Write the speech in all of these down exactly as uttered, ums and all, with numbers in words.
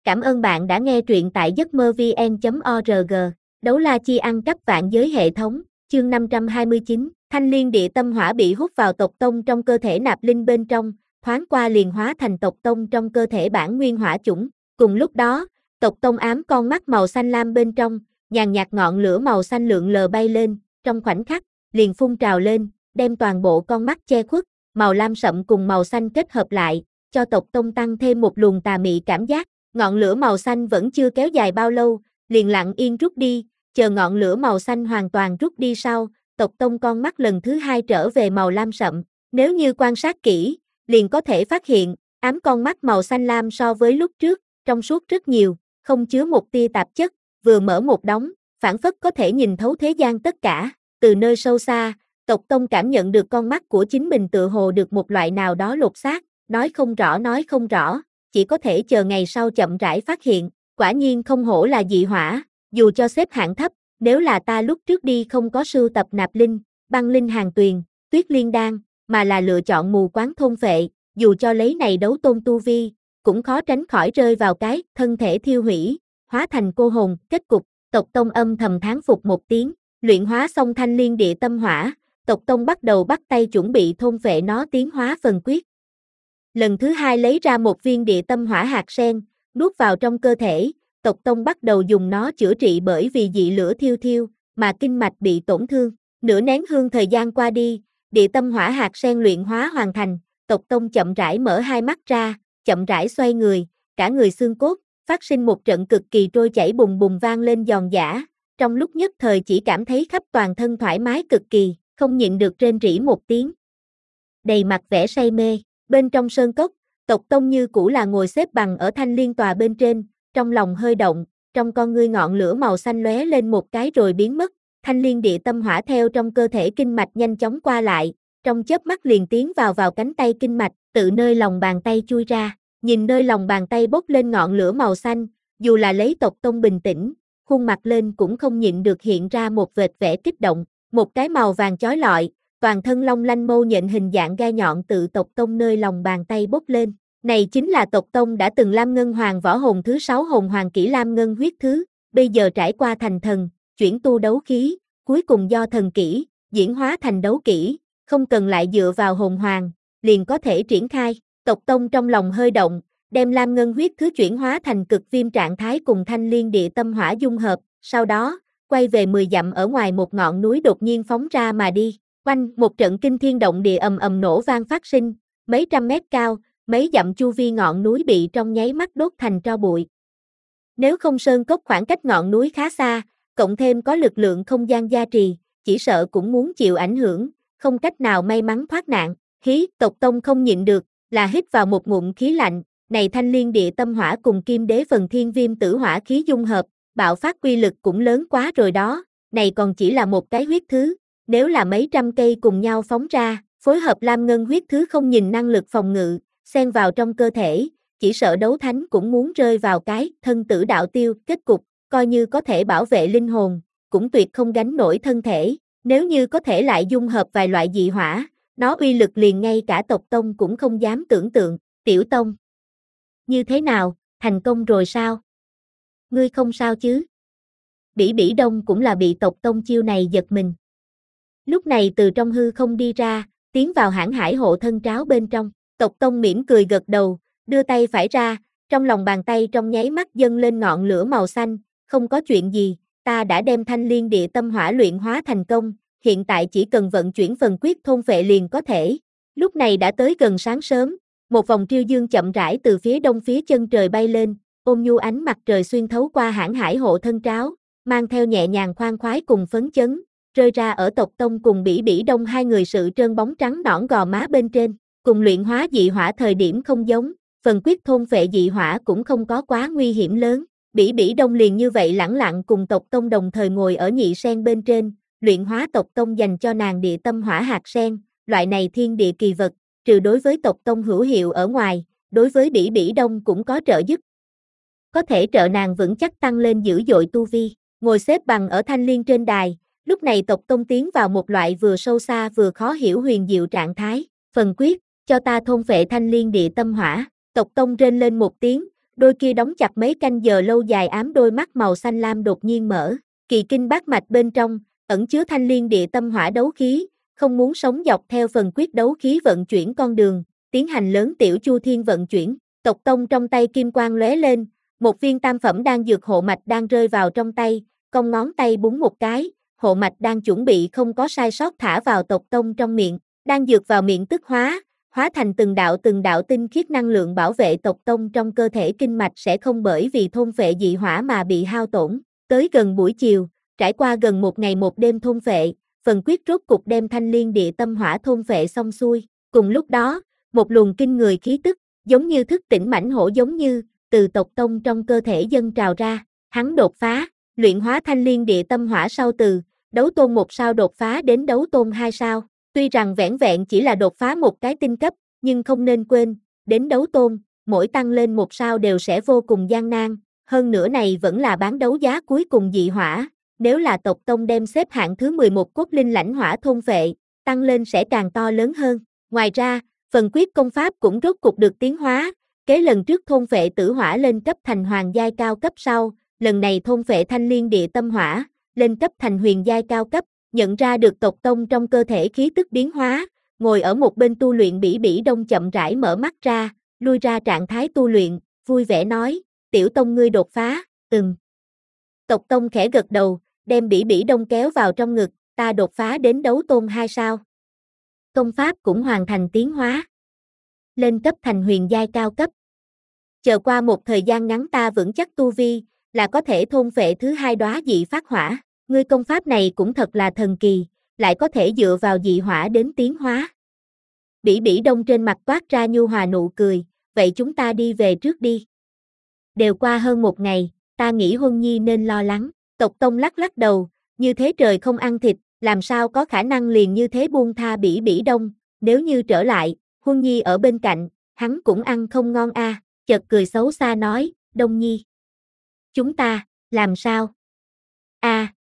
Cảm ơn bạn đã nghe truyện tại giấc mơ vn chấm org. Đấu la chi ăn cắp vạn giới hệ thống, chương năm trăm hai mươi chín, thanh liên địa tâm hỏa bị hút vào tộc tông trong cơ thể nạp linh bên trong, thoáng qua liền hóa thành tộc tông trong cơ thể bản nguyên hỏa chủng. Cùng lúc đó, tộc tông ám con mắt màu xanh lam bên trong, nhàn nhạt ngọn lửa màu xanh lượn lờ bay lên, trong khoảnh khắc, liền phun trào lên, đem toàn bộ con mắt che khuất, màu lam sậm cùng màu xanh kết hợp lại, cho tộc tông tăng thêm một luồng tà mị cảm giác. Ngọn lửa màu xanh vẫn chưa kéo dài bao lâu, liền lặng yên rút đi, chờ ngọn lửa màu xanh hoàn toàn rút đi sau, tộc tông con mắt lần thứ hai trở về màu lam sậm. Nếu như quan sát kỹ, liền có thể phát hiện, ám con mắt màu xanh lam so với lúc trước, trong suốt rất nhiều, không chứa một tia tạp chất, vừa mở một đóng, phảng phất có thể nhìn thấu thế gian tất cả. Từ nơi sâu xa, tộc tông cảm nhận được con mắt của chính mình tựa hồ được một loại nào đó lột xác, nói không rõ nói không rõ. Chỉ có thể chờ ngày sau chậm rãi phát hiện, quả nhiên không hổ là dị hỏa, dù cho xếp hạng thấp, nếu là ta lúc trước đi không có sưu tập nạp linh, băng linh hàng tuyền, tuyết liên đan, mà là lựa chọn mù quáng thôn phệ, dù cho lấy này đấu tôn tu vi, cũng khó tránh khỏi rơi vào cái thân thể thiêu hủy, hóa thành cô hồn. Kết cục, tộc tông âm thầm thán phục một tiếng, luyện hóa xong thanh liên địa tâm hỏa, tộc tông bắt đầu bắt tay chuẩn bị thôn phệ nó tiến hóa phần quyết. Lần thứ hai lấy ra một viên địa tâm hỏa hạt sen, nuốt vào trong cơ thể, tộc tông bắt đầu dùng nó chữa trị bởi vì dị lửa thiêu thiêu, mà kinh mạch bị tổn thương. Nửa nén hương thời gian qua đi, địa tâm hỏa hạt sen luyện hóa hoàn thành, tộc tông chậm rãi mở hai mắt ra, chậm rãi xoay người, cả người xương cốt, phát sinh một trận cực kỳ trôi chảy bùng bùng vang lên giòn giã, trong lúc nhất thời chỉ cảm thấy khắp toàn thân thoải mái cực kỳ, không nhịn được rên rỉ một tiếng. Đầy mặt vẻ say mê. Bên trong sơn cốc, tộc tông như cũ là ngồi xếp bằng ở thanh liên tòa bên trên, trong lòng hơi động, trong con ngươi ngọn lửa màu xanh lóe lên một cái rồi biến mất, thanh liên địa tâm hỏa theo trong cơ thể kinh mạch nhanh chóng qua lại, trong chớp mắt liền tiến vào vào cánh tay kinh mạch, tự nơi lòng bàn tay chui ra, nhìn nơi lòng bàn tay bốc lên ngọn lửa màu xanh, dù là lấy tộc tông bình tĩnh, khuôn mặt lên cũng không nhịn được hiện ra một vệt vẻ kích động, một cái màu vàng chói lọi. Toàn thân long lanh mâu nhện hình dạng gai nhọn tự tộc tông nơi lòng bàn tay bốc lên. Này chính là tộc tông đã từng Lam Ngân Hoàng võ hồn thứ sáu hồn hoàng kỹ Lam Ngân huyết thứ, bây giờ trải qua thành thần, chuyển tu đấu khí, cuối cùng do thần kỹ, diễn hóa thành đấu kỹ, không cần lại dựa vào hồn hoàng, liền có thể triển khai. Tộc tông trong lòng hơi động, đem Lam Ngân huyết thứ chuyển hóa thành cực viêm trạng thái cùng thanh liên địa tâm hỏa dung hợp, sau đó, quay về mười dặm ở ngoài một ngọn núi đột nhiên phóng ra mà đi. Quanh, một trận kinh thiên động địa ầm ầm nổ vang phát sinh, mấy trăm mét cao, mấy dặm chu vi ngọn núi bị trong nháy mắt đốt thành tro bụi. Nếu không sơn cốc khoảng cách ngọn núi khá xa, cộng thêm có lực lượng không gian gia trì, chỉ sợ cũng muốn chịu ảnh hưởng, không cách nào may mắn thoát nạn. Khí, tộc tông không nhịn được, là hít vào một ngụm khí lạnh, này thanh liên địa tâm hỏa cùng kim đế phần thiên viêm tử hỏa khí dung hợp, bạo phát quy lực cũng lớn quá rồi đó, này còn chỉ là một cái huyết thứ. Nếu là mấy trăm cây cùng nhau phóng ra, phối hợp Lam Ngân huyết thứ không nhìn năng lực phòng ngự, xen vào trong cơ thể, chỉ sợ đấu thánh cũng muốn rơi vào cái thân tử đạo tiêu. Kết cục, coi như có thể bảo vệ linh hồn, cũng tuyệt không gánh nổi thân thể. Nếu như có thể lại dung hợp vài loại dị hỏa, nó uy lực liền ngay cả tộc tông cũng không dám tưởng tượng. Tiểu tông, như thế nào, thành công rồi sao? Ngươi không sao chứ? Bỉ Bỉ Đông cũng là bị tộc tông chiêu này giật mình. Lúc này từ trong hư không đi ra, tiến vào hãn hải hộ thân tráo bên trong, tộc tông mỉm cười gật đầu, đưa tay phải ra, trong lòng bàn tay trong nháy mắt dâng lên ngọn lửa màu xanh, không có chuyện gì, ta đã đem thanh liên địa tâm hỏa luyện hóa thành công, hiện tại chỉ cần vận chuyển phần quyết thôn phệ liền có thể. Lúc này đã tới gần sáng sớm, một vòng triêu dương chậm rãi từ phía đông phía chân trời bay lên, ôm nhu ánh mặt trời xuyên thấu qua hãn hải hộ thân tráo, mang theo nhẹ nhàng khoan khoái cùng phấn chấn, rơi ra ở tộc tông cùng Bỉ Bỉ Đông hai người sự trơn bóng trắng nõn gò má bên trên, cùng luyện hóa dị hỏa thời điểm không giống, phần quyết thôn phệ dị hỏa cũng không có quá nguy hiểm lớn. Bỉ Bỉ Đông liền như vậy lẳng lặng cùng tộc tông đồng thời ngồi ở nhị sen bên trên, luyện hóa tộc tông dành cho nàng địa tâm hỏa hạt sen, loại này thiên địa kỳ vật, trừ đối với tộc tông hữu hiệu ở ngoài, đối với Bỉ Bỉ Đông cũng có trợ giúp. Có thể trợ nàng vững chắc tăng lên dữ dội tu vi, ngồi xếp bằng ở thanh liên trên đài. Lúc này tộc tông tiến vào một loại vừa sâu xa vừa khó hiểu huyền diệu trạng thái. Phần quyết, cho ta thôn phệ thanh liên địa tâm hỏa. Tộc tông rên lên một tiếng, đôi kia đóng chặt mấy canh giờ lâu dài ám đôi mắt màu xanh lam đột nhiên mở, kỳ kinh bát mạch bên trong, ẩn chứa thanh liên địa tâm hỏa đấu khí, không muốn sống dọc theo phần quyết đấu khí vận chuyển con đường, tiến hành lớn tiểu chu thiên vận chuyển, tộc tông trong tay kim quang lóe lên, một viên tam phẩm đan dược hộ mạch đang rơi vào trong tay, cong ngón tay búng một cái, hộ mạch đang chuẩn bị không có sai sót thả vào tộc tông trong miệng, đan dược vào miệng tức hóa, hóa thành từng đạo từng đạo tinh khiết năng lượng bảo vệ tộc tông trong cơ thể kinh mạch sẽ không bởi vì thôn phệ dị hỏa mà bị hao tổn. Tới gần buổi chiều, trải qua gần một ngày một đêm thôn phệ, phần quyết rốt cục đem thanh liên địa tâm hỏa thôn phệ xong xuôi. Cùng lúc đó, một luồng kinh người khí tức, giống như thức tỉnh mãnh hổ giống như, từ tộc tông trong cơ thể dâng trào ra, hắn đột phá, luyện hóa thanh liên địa tâm hỏa sau từ, đấu tôn một sao đột phá đến đấu tôn hai sao. Tuy rằng vẻn vẹn chỉ là đột phá một cái tinh cấp, nhưng không nên quên, đến đấu tôn, mỗi tăng lên một sao đều sẽ vô cùng gian nan, hơn nữa này vẫn là bán đấu giá cuối cùng dị hỏa, nếu là tộc tông đem xếp hạng thứ mười một cốt linh lãnh hỏa thôn phệ, tăng lên sẽ càng to lớn hơn. Ngoài ra, phần quyết công pháp cũng rốt cục được tiến hóa, kế lần trước thôn phệ tử hỏa lên cấp thành hoàng giai cao cấp sau, lần này thôn phệ thanh liên địa tâm hỏa, lên cấp thành huyền giai cao cấp. Nhận ra được tộc tông trong cơ thể khí tức biến hóa, ngồi ở một bên tu luyện Bỉ Bỉ Đông chậm rãi mở mắt ra, lui ra trạng thái tu luyện, vui vẻ nói, tiểu tông ngươi đột phá, ừm. Tộc tông khẽ gật đầu, đem Bỉ Bỉ Đông kéo vào trong ngực, ta đột phá đến đấu tôn hai sao. Công pháp cũng hoàn thành tiến hóa, lên cấp thành huyền giai cao cấp. Chờ qua một thời gian ngắn ta vững chắc tu vi, là có thể thôn phệ thứ hai đóa dị phát hỏa. Ngươi công pháp này cũng thật là thần kỳ, lại có thể dựa vào dị hỏa đến tiến hóa. Bỉ Bỉ Đông trên mặt toát ra nhu hòa nụ cười, vậy chúng ta đi về trước đi. Đều qua hơn một ngày, ta nghĩ Huân Nhi nên lo lắng. Tộc tông lắc lắc đầu, như thế trời không ăn thịt, làm sao có khả năng liền như thế buông tha Bỉ Bỉ Đông, nếu như trở lại, Huân Nhi ở bên cạnh, hắn cũng ăn không ngon a. À. Chợt cười xấu xa nói, Đông Nhi. Chúng ta, làm sao? A. À.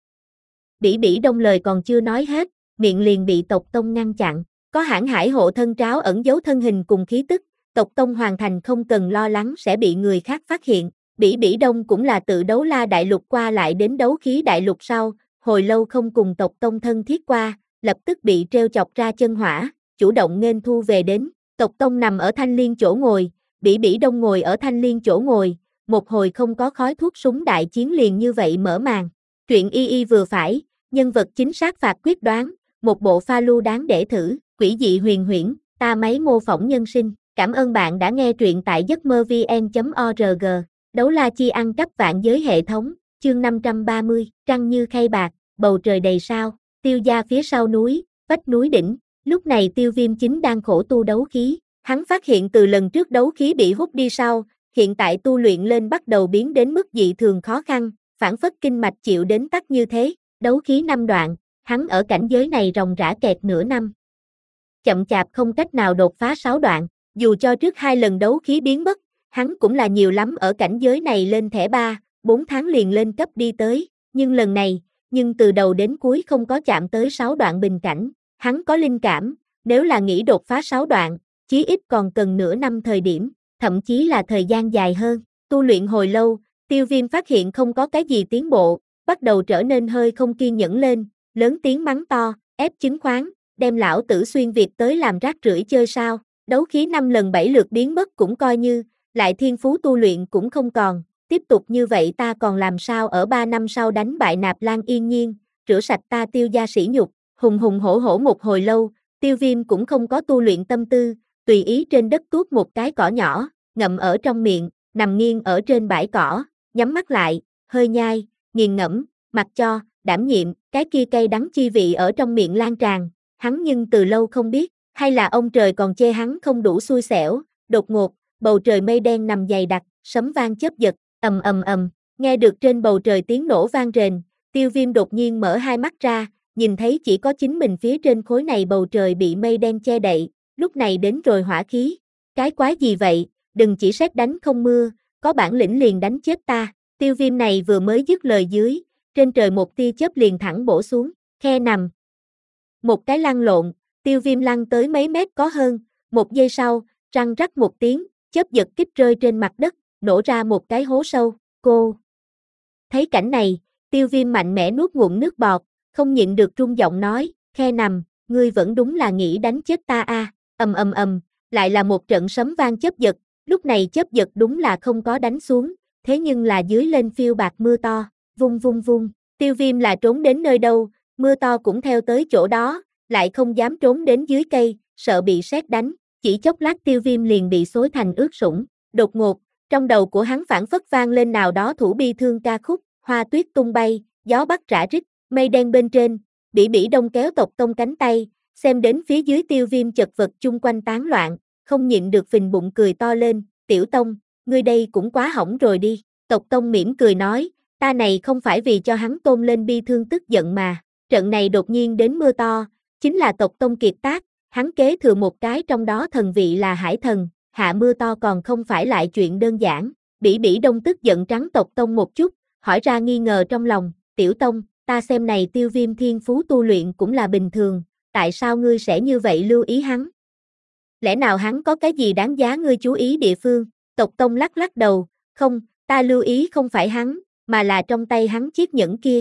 Bỉ Bỉ Đông lời còn chưa nói hết, miệng liền bị tộc tông ngăn chặn, có hãn hải hộ thân tráo ẩn giấu thân hình cùng khí tức, tộc tông hoàn thành không cần lo lắng sẽ bị người khác phát hiện. Bỉ Bỉ Đông cũng là tự đấu la đại lục qua lại đến đấu khí đại lục sau, hồi lâu không cùng tộc tông thân thiết qua, lập tức bị treo chọc ra chân hỏa, chủ động nghênh thu về đến. Tộc tông nằm ở thanh liên chỗ ngồi, Bỉ Bỉ Đông ngồi ở thanh liên chỗ ngồi, một hồi không có khói thuốc súng đại chiến liền như vậy mở màn. Truyện y y vừa phải, nhân vật chính xác phạt quyết đoán, một bộ pha lưu đáng để thử, quỷ dị huyền huyễn, ta máy mô phỏng nhân sinh. Cảm ơn bạn đã nghe truyện tại giấc mơ vn chấm org. Đấu la chi ăn cắp vạn giới hệ thống, chương năm trăm ba mươi, trăng như khay bạc, bầu trời đầy sao, Tiêu gia phía sau núi, vách núi đỉnh, lúc này Tiêu Viêm chính đang khổ tu đấu khí, hắn phát hiện từ lần trước đấu khí bị hút đi sau, hiện tại tu luyện lên bắt đầu biến đến mức dị thường khó khăn, phản phất kinh mạch chịu đến tắc như thế, đấu khí năm đoạn, hắn ở cảnh giới này ròng rã kẹt nửa năm. Chậm chạp không cách nào đột phá sáu đoạn, dù cho trước hai lần đấu khí biến mất, hắn cũng là nhiều lắm ở cảnh giới này lên thẻ ba, bốn tháng liền lên cấp đi tới, nhưng lần này, nhưng từ đầu đến cuối không có chạm tới sáu đoạn bình cảnh, hắn có linh cảm, nếu là nghĩ đột phá sáu đoạn, chí ít còn cần nửa năm thời điểm, thậm chí là thời gian dài hơn, tu luyện hồi lâu, Tiêu Viêm phát hiện không có cái gì tiến bộ, bắt đầu trở nên hơi không kiên nhẫn lên, lớn tiếng mắng to, ép chứng khoán, đem lão tử xuyên Việt tới làm rác rưởi chơi sao, đấu khí năm lần bảy lượt biến mất cũng coi như, lại thiên phú tu luyện cũng không còn, tiếp tục như vậy ta còn làm sao ở ba năm sau đánh bại Nạp Lan Yên Nhiên, rửa sạch ta Tiêu gia sỉ nhục, hùng hùng hổ hổ một hồi lâu, Tiêu Viêm cũng không có tu luyện tâm tư, tùy ý trên đất tuốt một cái cỏ nhỏ, ngậm ở trong miệng, nằm nghiêng ở trên bãi cỏ, nhắm mắt lại, hơi nhai, nghiền ngẫm, mặc cho, đảm nhiệm, cái kia cây đắng chi vị ở trong miệng lan tràn, hắn nhưng từ lâu không biết, hay là ông trời còn chê hắn không đủ xui xẻo, đột ngột, bầu trời mây đen nằm dày đặc, sấm vang chớp giật, ầm ầm ầm, nghe được trên bầu trời tiếng nổ vang rền, Tiêu Viêm đột nhiên mở hai mắt ra, nhìn thấy chỉ có chính mình phía trên khối này bầu trời bị mây đen che đậy, lúc này đến rồi hỏa khí, cái quái gì vậy, đừng chỉ sét đánh không mưa, có bản lĩnh liền đánh chết ta, Tiêu Viêm này vừa mới dứt lời dưới, trên trời một tia chớp liền thẳng bổ xuống, khe nằm. Một cái lăn lộn, Tiêu Viêm lăn tới mấy mét có hơn, một giây sau, răng rắc một tiếng, chớp giật kích rơi trên mặt đất, nổ ra một cái hố sâu, cô. Thấy cảnh này, Tiêu Viêm mạnh mẽ nuốt ngụm nước bọt, không nhịn được run giọng nói, khe nằm, ngươi vẫn đúng là nghĩ đánh chết ta a. À. Ầm ầm ầm, lại là một trận sấm vang chớp giật, lúc này chớp giật đúng là không có đánh xuống, thế nhưng là dưới lên phiêu bạc mưa to, vung vung vung, Tiêu Viêm là trốn đến nơi đâu, mưa to cũng theo tới chỗ đó, lại không dám trốn đến dưới cây, sợ bị sét đánh, chỉ chốc lát Tiêu Viêm liền bị xối thành ướt sũng, đột ngột, trong đầu của hắn phảng phất vang lên nào đó thủ bi thương ca khúc, hoa tuyết tung bay, gió bắc rã rít, mây đen bên trên, Bỉ Bỉ Đông kéo Tộc Tông cánh tay, xem đến phía dưới Tiêu Viêm chật vật chung quanh tán loạn, không nhịn được phình bụng cười to lên, tiểu Tông, ngươi đây cũng quá hỏng rồi đi, Tộc Tông mỉm cười nói, ta này không phải vì cho hắn tôn lên bi thương tức giận mà, trận này đột nhiên đến mưa to, chính là Tộc Tông kiệt tác, hắn kế thừa một cái trong đó thần vị là hải thần, hạ mưa to còn không phải lại chuyện đơn giản, Bỉ Bỉ Đông tức giận trắng Tộc Tông một chút, hỏi ra nghi ngờ trong lòng, tiểu Tông, ta xem này Tiêu Viêm thiên phú tu luyện cũng là bình thường, tại sao ngươi sẽ như vậy lưu ý hắn? Lẽ nào hắn có cái gì đáng giá ngươi chú ý địa phương? Tộc Tông lắc lắc đầu, không, ta lưu ý không phải hắn, mà là trong tay hắn chiếc nhẫn kia.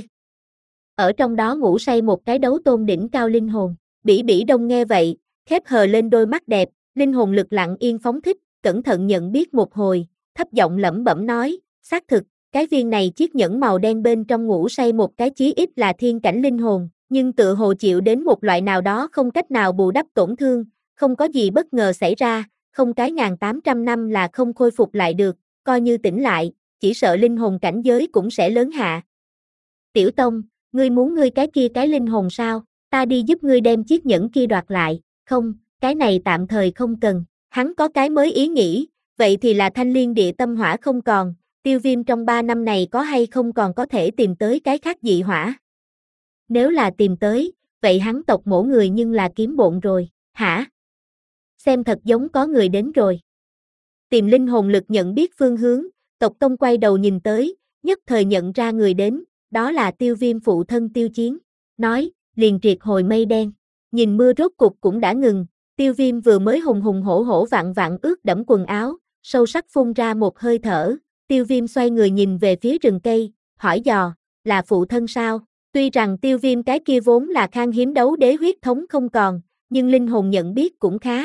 Ở trong đó ngủ say một cái đấu tôn đỉnh cao linh hồn, Bỉ Bỉ Đông nghe vậy, khép hờ lên đôi mắt đẹp, linh hồn lực lặng yên phóng thích, cẩn thận nhận biết một hồi, thấp giọng lẩm bẩm nói, xác thực, cái viên này chiếc nhẫn màu đen bên trong ngủ say một cái chí ít là thiên cảnh linh hồn, nhưng tựa hồ chịu đến một loại nào đó không cách nào bù đắp tổn thương, không có gì bất ngờ xảy ra, không cái ngàn tám trăm năm là không khôi phục lại được, coi như tỉnh lại, chỉ sợ linh hồn cảnh giới cũng sẽ lớn hạ. Tiểu Tông, ngươi muốn ngươi cái kia cái linh hồn sao, ta đi giúp ngươi đem chiếc nhẫn kia đoạt lại, không, cái này tạm thời không cần, hắn có cái mới ý nghĩ, vậy thì là thanh liên địa tâm hỏa không còn, Tiêu Viêm trong ba năm này có hay không còn có thể tìm tới cái khác dị hỏa. Nếu là tìm tới, vậy hắn tộc mổ người nhưng là kiếm bộn rồi, hả? Xem thật giống có người đến rồi. Tìm linh hồn lực nhận biết phương hướng, Tộc Tông quay đầu nhìn tới, nhất thời nhận ra người đến, đó là Tiêu Viêm phụ thân Tiêu Chiến, nói, liền triệt hồi mây đen, nhìn mưa rốt cục cũng đã ngừng, Tiêu Viêm vừa mới hùng hùng hổ hổ vặn vặn ướt đẫm quần áo, sâu sắc phun ra một hơi thở, Tiêu Viêm xoay người nhìn về phía rừng cây, hỏi dò, là phụ thân sao? Tuy rằng Tiêu Viêm cái kia vốn là khan hiếm đấu đế huyết thống không còn, nhưng linh hồn nhận biết cũng khá.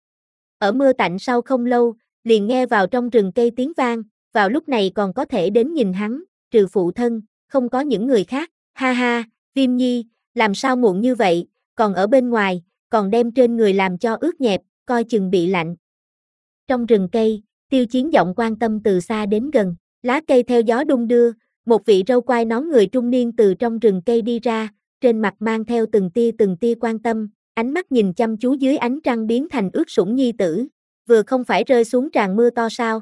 Ở mưa tạnh sau không lâu, liền nghe vào trong rừng cây tiếng vang, vào lúc này còn có thể đến nhìn hắn, trừ phụ thân, không có những người khác, ha ha, Viêm Nhi, làm sao muộn như vậy, còn ở bên ngoài, còn đem trên người làm cho ướt nhẹp, coi chừng bị lạnh. Trong rừng cây, Tiêu Chiến giọng quan tâm từ xa đến gần, lá cây theo gió đung đưa, một vị râu quai nón người trung niên từ trong rừng cây đi ra, trên mặt mang theo từng tia từng tia quan tâm, ánh mắt nhìn chăm chú dưới ánh trăng biến thành ướt sũng nhi tử, vừa không phải rơi xuống tràn mưa to sao.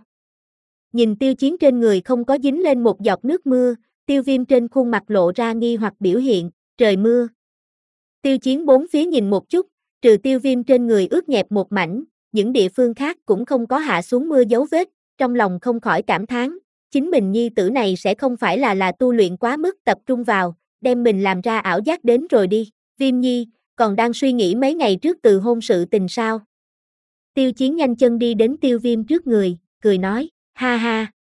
Nhìn Tiêu Chiến trên người không có dính lên một giọt nước mưa, Tiêu Viêm trên khuôn mặt lộ ra nghi hoặc biểu hiện, trời mưa. Tiêu Chiến bốn phía nhìn một chút, trừ Tiêu Viêm trên người ướt nhẹp một mảnh, những địa phương khác cũng không có hạ xuống mưa dấu vết, trong lòng không khỏi cảm thán, chính mình nhi tử này sẽ không phải là là tu luyện quá mức tập trung vào, đem mình làm ra ảo giác đến rồi đi, Viêm Nhi, còn đang suy nghĩ mấy ngày trước từ hôn sự tình sao? Tiêu Chiến nhanh chân đi đến Tiêu Viêm trước người, cười nói, ha ha.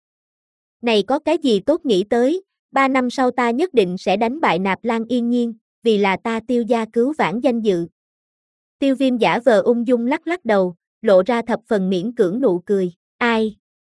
Này có cái gì tốt nghĩ tới, ba năm sau ta nhất định sẽ đánh bại Nạp Lan Yên Nhiên, vì là ta Tiêu gia cứu vãn danh dự. Tiêu Viêm giả vờ ung dung lắc lắc đầu, lộ ra thập phần miễn cưỡng nụ cười, ai?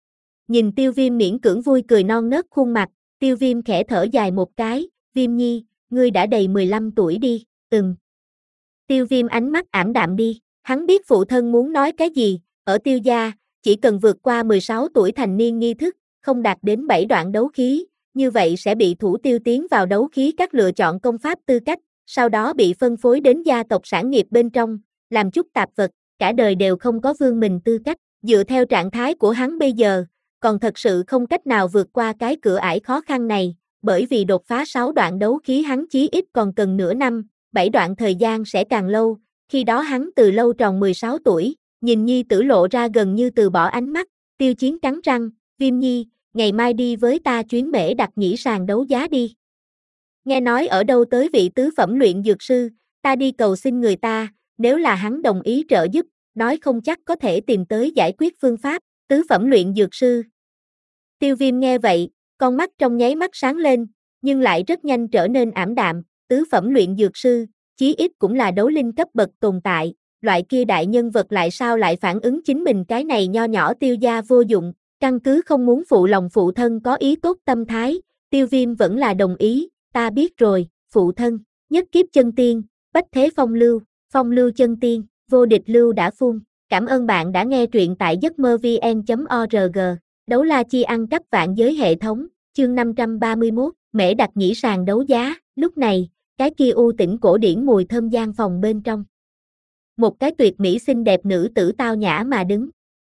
Nhìn Tiêu Viêm miễn cưỡng vui cười non nớt khuôn mặt, Tiêu Viêm khẽ thở dài một cái, Viêm Nhi, ngươi đã đầy mười lăm tuổi đi, ừm. Tiêu Viêm ánh mắt ảm đạm đi, hắn biết phụ thân muốn nói cái gì, ở Tiêu gia, chỉ cần vượt qua mười sáu tuổi thành niên nghi thức, không đạt đến bảy đoạn đấu khí, như vậy sẽ bị thủ tiêu tiến vào đấu khí các lựa chọn công pháp tư cách, sau đó bị phân phối đến gia tộc sản nghiệp bên trong, làm chút tạp vật, cả đời đều không có vương mình tư cách, dựa theo trạng thái của hắn bây giờ, còn thật sự không cách nào vượt qua cái cửa ải khó khăn này, bởi vì đột phá sáu đoạn đấu khí hắn chí ít còn cần nửa năm, bảy đoạn thời gian sẽ càng lâu, khi đó hắn từ lâu tròn mười sáu tuổi, nhìn Nhi tử lộ ra gần như từ bỏ ánh mắt, Tiêu Chiến cắn răng, Viêm Nhi, ngày mai đi với ta chuyến Mễ Đặc Nhĩ sàn đấu giá đi. Nghe nói ở đâu tới vị tứ phẩm luyện dược sư, ta đi cầu xin người ta, nếu là hắn đồng ý trợ giúp, nói không chắc có thể tìm tới giải quyết phương pháp, tứ phẩm luyện dược sư. Tiêu Viêm nghe vậy, con mắt trong nháy mắt sáng lên, nhưng lại rất nhanh trở nên ảm đạm, tứ phẩm luyện dược sư, chí ít cũng là đấu linh cấp bậc tồn tại, loại kia đại nhân vật lại sao lại phản ứng chính mình cái này nho nhỏ Tiêu gia vô dụng, căn cứ không muốn phụ lòng phụ thân có ý tốt tâm thái, Tiêu Viêm vẫn là đồng ý, ta biết rồi, phụ thân, nhất kiếp chân tiên, bách thế phong lưu, phong lưu chân tiên, vô địch lưu đã phun, cảm ơn bạn đã nghe truyện tại giấc mơ vê en chấm o rờ giê, đấu la chi ăn cắp vạn giới hệ thống, chương năm trăm ba mươi mốt, mễ đặc nhĩ sàn đấu giá, lúc này, cái kia u tĩnh cổ điển mùi thơm gian phòng bên trong. Một cái tuyệt mỹ xinh đẹp nữ tử tao nhã mà đứng.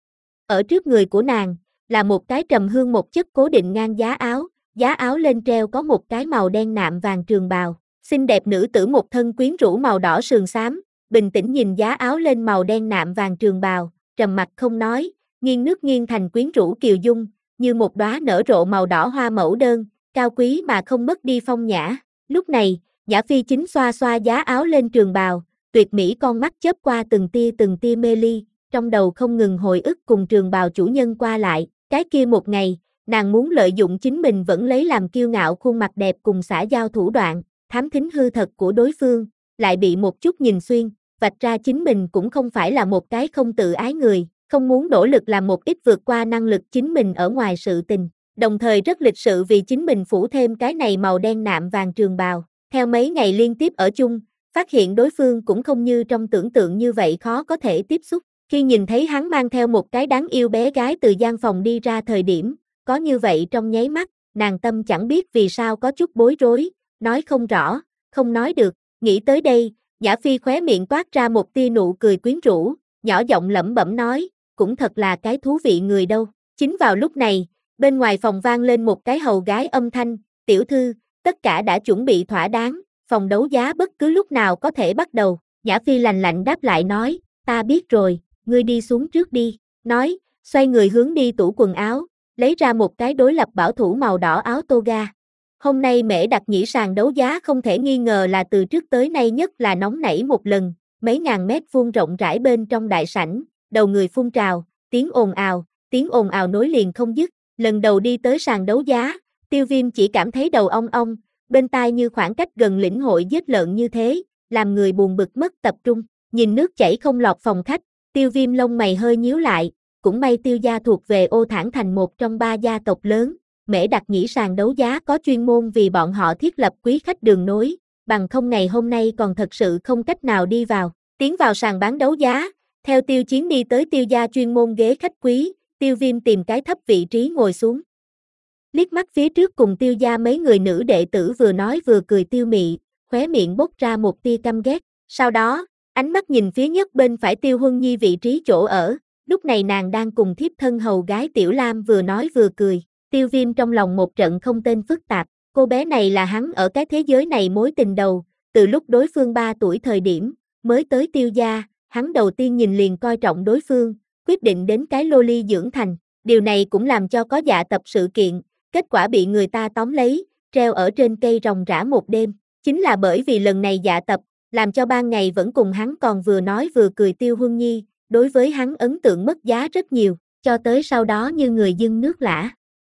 Ở trước người của nàng, là một cái trầm hương một chất cố định ngang giá áo, giá áo lên treo có một cái màu đen nạm vàng trường bào. Xinh đẹp nữ tử một thân quyến rũ màu đỏ sườn xám, bình tĩnh nhìn giá áo lên màu đen nạm vàng trường bào, trầm mặc không nói, nghiêng nước nghiêng thành quyến rũ kiều dung, như một đóa nở rộ màu đỏ hoa mẫu đơn, cao quý mà không mất đi phong nhã. Lúc này, Nhã Phi chính xoa xoa giá áo lên trường bào, tuyệt mỹ con mắt chớp qua từng tia từng tia mê ly, trong đầu không ngừng hồi ức cùng trường bào chủ nhân qua lại, cái kia một ngày, nàng muốn lợi dụng chính mình vẫn lấy làm kiêu ngạo khuôn mặt đẹp cùng xã giao thủ đoạn, thám thính hư thật của đối phương, lại bị một chút nhìn xuyên, vạch ra chính mình cũng không phải là một cái không tự ái người, không muốn nỗ lực làm một ít vượt qua năng lực chính mình ở ngoài sự tình, đồng thời rất lịch sự vì chính mình phủ thêm cái này màu đen nạm vàng trường bào. Theo mấy ngày liên tiếp ở chung, phát hiện đối phương cũng không như trong tưởng tượng như vậy khó có thể tiếp xúc. Khi nhìn thấy hắn mang theo một cái đáng yêu bé gái từ gian phòng đi ra thời điểm, có như vậy trong nháy mắt, nàng tâm chẳng biết vì sao có chút bối rối, nói không rõ, không nói được, nghĩ tới đây, Nhã Phi khóe miệng toát ra một tia nụ cười quyến rũ, nhỏ giọng lẩm bẩm nói, cũng thật là cái thú vị người đâu. Chính vào lúc này, bên ngoài phòng vang lên một cái hầu gái âm thanh, tiểu thư, tất cả đã chuẩn bị thỏa đáng, phòng đấu giá bất cứ lúc nào có thể bắt đầu. Nhã Phi lạnh lạnh đáp lại nói, ta biết rồi, ngươi đi xuống trước đi, nói, xoay người hướng đi tủ quần áo, lấy ra một cái đối lập bảo thủ màu đỏ áo toga. Hôm nay mễ đặc nhĩ sàn đấu giá không thể nghi ngờ là từ trước tới nay nhất là nóng nảy một lần, mấy ngàn mét vuông rộng rãi bên trong đại sảnh, đầu người phun trào, tiếng ồn ào, tiếng ồn ào nối liền không dứt, lần đầu đi tới sàn đấu giá, Tiêu Viêm chỉ cảm thấy đầu ong ong, bên tai như khoảng cách gần lĩnh hội giết lợn như thế, làm người buồn bực mất tập trung, nhìn nước chảy không lọt phòng khách, Tiêu Viêm lông mày hơi nhíu lại, cũng may Tiêu gia thuộc về Ô Thản Thành một trong ba gia tộc lớn, mễ đặc nhĩ sàn đấu giá có chuyên môn vì bọn họ thiết lập quý khách đường nối, bằng không ngày hôm nay còn thật sự không cách nào đi vào, tiến vào sàn bán đấu giá, theo Tiêu Chiến đi tới Tiêu gia chuyên môn ghế khách quý, Tiêu Viêm tìm cái thấp vị trí ngồi xuống. Liếc mắt phía trước cùng Tiêu gia mấy người nữ đệ tử vừa nói vừa cười tiêu mị, khóe miệng bốc ra một tia căm ghét, sau đó, ánh mắt nhìn phía nhất bên phải Tiêu Huân Nhi vị trí chỗ ở, lúc này nàng đang cùng thiếp thân hầu gái Tiểu Lam vừa nói vừa cười, Tiêu Viêm trong lòng một trận không tên phức tạp, cô bé này là hắn ở cái thế giới này mối tình đầu, từ lúc đối phương ba tuổi thời điểm, mới tới Tiêu gia, hắn đầu tiên nhìn liền coi trọng đối phương, quyết định đến cái loli dưỡng thành, điều này cũng làm cho có dạ tập sự kiện, kết quả bị người ta tóm lấy, treo ở trên cây ròng rã một đêm, chính là bởi vì lần này dạ tập, làm cho ban ngày vẫn cùng hắn còn vừa nói vừa cười Tiêu Huân Nhi, đối với hắn ấn tượng mất giá rất nhiều, cho tới sau đó như người dưng nước lã.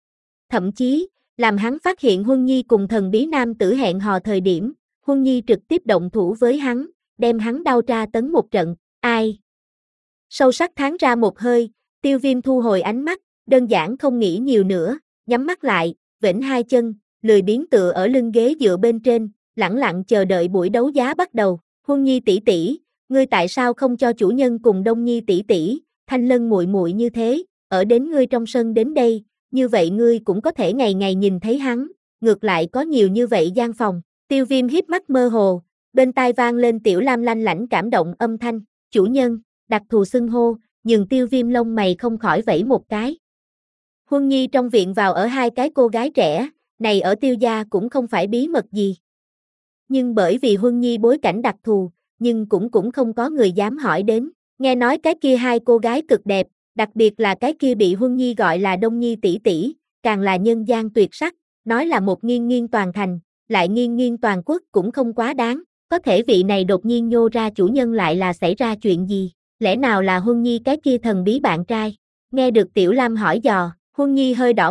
Thậm chí, làm hắn phát hiện Huân Nhi cùng thần bí nam tử hẹn hò thời điểm, Huân Nhi trực tiếp động thủ với hắn, đem hắn đau tra tấn một trận, ai? Sâu sắc thán ra một hơi, Tiêu Viêm thu hồi ánh mắt, đơn giản không nghĩ nhiều nữa, nhắm mắt lại, vểnh hai chân, lười biếng tựa ở lưng ghế dựa bên trên, lẳng lặng chờ đợi buổi đấu giá bắt đầu. Huân Nhi tỷ tỷ, ngươi tại sao không cho chủ nhân cùng Đông Nhi tỷ tỷ, Thanh Lân muội muội như thế, ở đến ngươi trong sân đến đây, như vậy ngươi cũng có thể ngày ngày nhìn thấy hắn, ngược lại có nhiều như vậy gian phòng. Tiêu Viêm híp mắt mơ hồ, bên tai vang lên Tiểu Lam lanh lảnh cảm động âm thanh, chủ nhân, đặc thù xưng hô, nhưng Tiêu Viêm lông mày không khỏi vẫy một cái. Huân Nhi trong viện vào ở hai cái cô gái trẻ, này ở Tiêu gia cũng không phải bí mật gì. Nhưng bởi vì Huân Nhi bối cảnh đặc thù, nhưng cũng cũng không có người dám hỏi đến, nghe nói cái kia hai cô gái cực đẹp, đặc biệt là cái kia bị Huân Nhi gọi là Đông Nhi tỷ tỷ, càng là nhân gian tuyệt sắc, nói là một nghiêng nghiêng toàn thành, lại nghiêng nghiêng toàn quốc cũng không quá đáng, có thể vị này đột nhiên nhô ra chủ nhân lại là xảy ra chuyện gì, lẽ nào là Huân Nhi cái kia thần bí bạn trai, nghe được Tiểu Lam hỏi dò, Huân Nhi hơi đỏ mặt,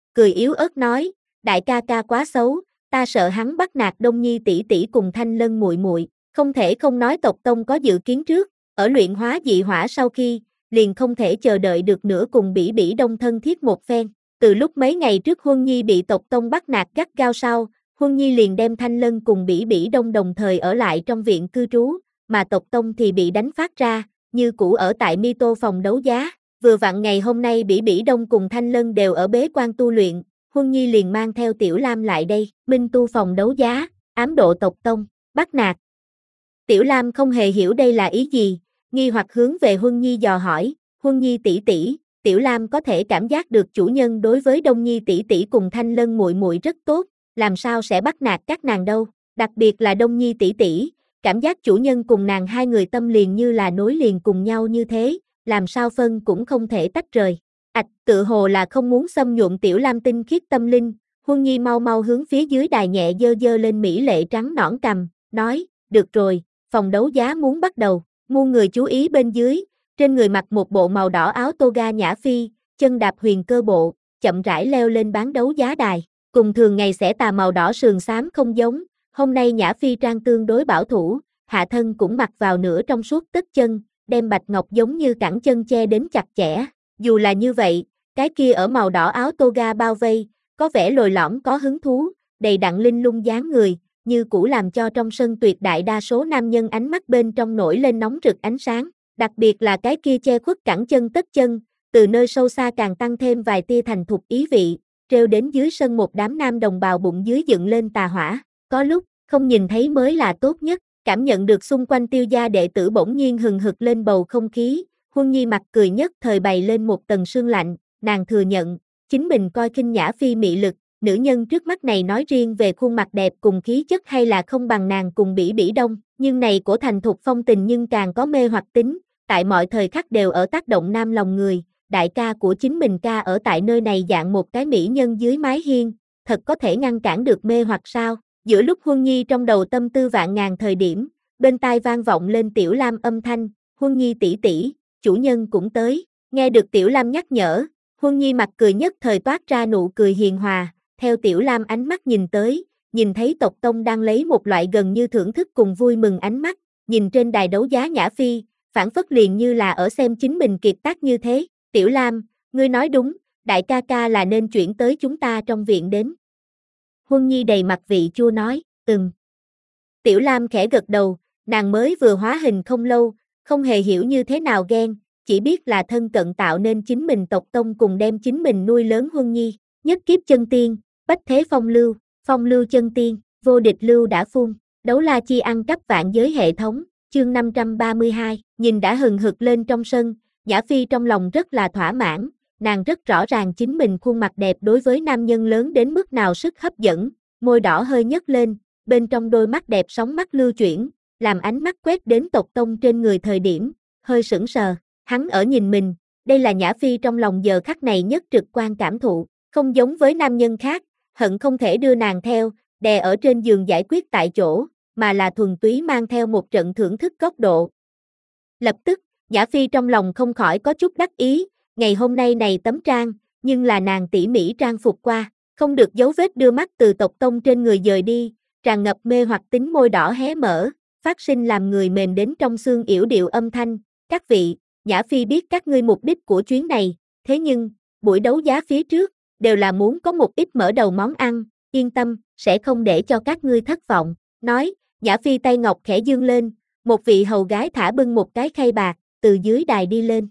cười yếu ớt nói, đại ca ca quá xấu, ta sợ hắn bắt nạt Đông Nhi tỷ tỷ cùng Thanh Lân muội muội, không thể không nói tộc tông có dự kiến trước, ở luyện hóa dị hỏa sau khi, liền không thể chờ đợi được nữa cùng Bỉ Bỉ Đông thân thiết một phen. Từ lúc mấy ngày trước Huân Nhi bị tộc tông bắt nạt gắt gao sau, Huân Nhi liền đem Thanh Lân cùng Bỉ Bỉ Đông đồng thời ở lại trong viện cư trú, mà tộc tông thì bị đánh phát ra, như cũ ở tại Mi Tô phòng đấu giá. Vừa vặn ngày hôm nay Bỉ Bỉ Đông cùng Thanh Lân đều ở bế quan tu luyện, Huân Nhi liền mang theo Tiểu Lam lại đây, Minh Tu phòng đấu giá, ám độ tộc tông, bắt nạt. Tiểu Lam không hề hiểu đây là ý gì, nghi hoặc hướng về Huân Nhi dò hỏi, Huân Nhi tỷ tỷ, Tiểu Lam có thể cảm giác được chủ nhân đối với Đông Nhi tỷ tỷ cùng Thanh Lân muội muội rất tốt, làm sao sẽ bắt nạt các nàng đâu, đặc biệt là Đông Nhi tỷ tỷ, cảm giác chủ nhân cùng nàng hai người tâm liền như là nối liền cùng nhau như thế, làm sao phân cũng không thể tách rời. Ảch, tự hồ là không muốn xâm nhuộm Tiểu Lam tinh khiết tâm linh, Huân Nhi mau mau hướng phía dưới đài nhẹ dơ dơ lên mỹ lệ trắng nõn cằm, nói, được rồi, phòng đấu giá muốn bắt đầu, muôn người chú ý bên dưới, trên người mặc một bộ màu đỏ áo toga Nhã Phi, chân đạp huyền cơ bộ, chậm rãi leo lên bán đấu giá đài, cùng thường ngày sẽ tà màu đỏ sườn xám không giống, hôm nay Nhã Phi trang tương đối bảo thủ, hạ thân cũng mặc vào nửa trong suốt tất chân, đem bạch ngọc giống như cẳng chân che đến chặt chẽ, dù là như vậy, cái kia ở màu đỏ áo toga bao vây, có vẻ lồi lõm có hứng thú, đầy đặn linh lung dáng người, như cũ làm cho trong sân tuyệt đại đa số nam nhân ánh mắt bên trong nổi lên nóng rực ánh sáng, đặc biệt là cái kia che khuất cẳng chân tất chân, từ nơi sâu xa càng tăng thêm vài tia thành thục ý vị, treo đến dưới sân một đám nam đồng bào bụng dưới dựng lên tà hỏa, có lúc, không nhìn thấy mới là tốt nhất, cảm nhận được xung quanh Tiêu gia đệ tử bỗng nhiên hừng hực lên bầu không khí, Huân Nhi mặt cười nhất thời bày lên một tầng sương lạnh, nàng thừa nhận, chính mình coi khinh Nhã Phi mị lực, nữ nhân trước mắt này nói riêng về khuôn mặt đẹp cùng khí chất hay là không bằng nàng cùng Bỉ Bỉ Đông, nhưng này của thành thục phong tình nhưng càng có mê hoặc tính, tại mọi thời khắc đều ở tác động nam lòng người, đại ca của chính mình ca ở tại nơi này dạng một cái mỹ nhân dưới mái hiên, thật có thể ngăn cản được mê hoặc sao? Giữa lúc Huân Nhi trong đầu tâm tư vạn ngàn thời điểm, bên tai vang vọng lên Tiểu Lam âm thanh, Huân Nhi tỷ tỷ, chủ nhân cũng tới, nghe được Tiểu Lam nhắc nhở, Huân Nhi mặt cười nhất thời toát ra nụ cười hiền hòa, theo Tiểu Lam ánh mắt nhìn tới, nhìn thấy tộc tông đang lấy một loại gần như thưởng thức cùng vui mừng ánh mắt, nhìn trên đài đấu giá Nhã Phi, phản phất liền như là ở xem chính mình kiệt tác như thế, Tiểu Lam, ngươi nói đúng, đại ca ca là nên chuyển tới chúng ta trong viện đến. Huân Nhi đầy mặt vị chua nói, ừm. Tiểu Lam khẽ gật đầu, nàng mới vừa hóa hình không lâu, không hề hiểu như thế nào ghen, chỉ biết là thân cận tạo nên chính mình tộc tông cùng đem chính mình nuôi lớn Huân Nhi, nhất kiếp chân tiên, bách thế phong lưu, phong lưu chân tiên, vô địch lưu đã phun, đấu la chi ăn cắp vạn giới hệ thống, chương năm trăm ba mươi hai, nhìn đã hừng hực lên trong sân, Nhã Phi trong lòng rất là thỏa mãn, nàng rất rõ ràng chính mình khuôn mặt đẹp đối với nam nhân lớn đến mức nào sức hấp dẫn, môi đỏ hơi nhấc lên, bên trong đôi mắt đẹp sóng mắt lưu chuyển, làm ánh mắt quét đến tộc tông trên người thời điểm, hơi sững sờ, hắn ở nhìn mình, đây là Nhã Phi trong lòng giờ khắc này nhất trực quan cảm thụ, không giống với nam nhân khác, hận không thể đưa nàng theo, đè ở trên giường giải quyết tại chỗ, mà là thuần túy mang theo một trận thưởng thức góc độ. Lập tức, Nhã Phi trong lòng không khỏi có chút đắc ý, ngày hôm nay này tấm trang, nhưng là nàng tỉ mỉ trang phục qua, không được dấu vết đưa mắt từ tộc tông trên người dời đi, tràn ngập mê hoặc tính môi đỏ hé mở, phát sinh làm người mềm đến trong xương yểu điệu âm thanh, các vị, Nhã Phi biết các ngươi mục đích của chuyến này, thế nhưng, buổi đấu giá phía trước, đều là muốn có một ít mở đầu món ăn, yên tâm, sẽ không để cho các ngươi thất vọng, nói, Nhã Phi tay ngọc khẽ dương lên, một vị hầu gái thả bưng một cái khay bạc, từ dưới đài đi lên.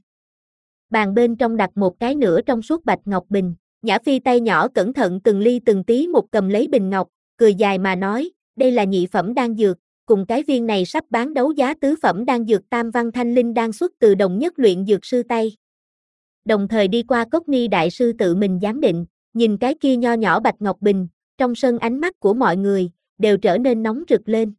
Bàn bên trong đặt một cái nửa trong suốt bạch ngọc bình, Nhã Phi tay nhỏ cẩn thận từng ly từng tí một cầm lấy bình ngọc, cười dài mà nói, đây là nhị phẩm đan dược, cùng cái viên này sắp bán đấu giá tứ phẩm đan dược tam văn thanh linh đan xuất từ đồng nhất luyện dược sư tay. Đồng thời đi qua Cốc Ni đại sư tự mình giám định, nhìn cái kia nho nhỏ bạch ngọc bình, trong sân ánh mắt của mọi người, đều trở nên nóng rực lên.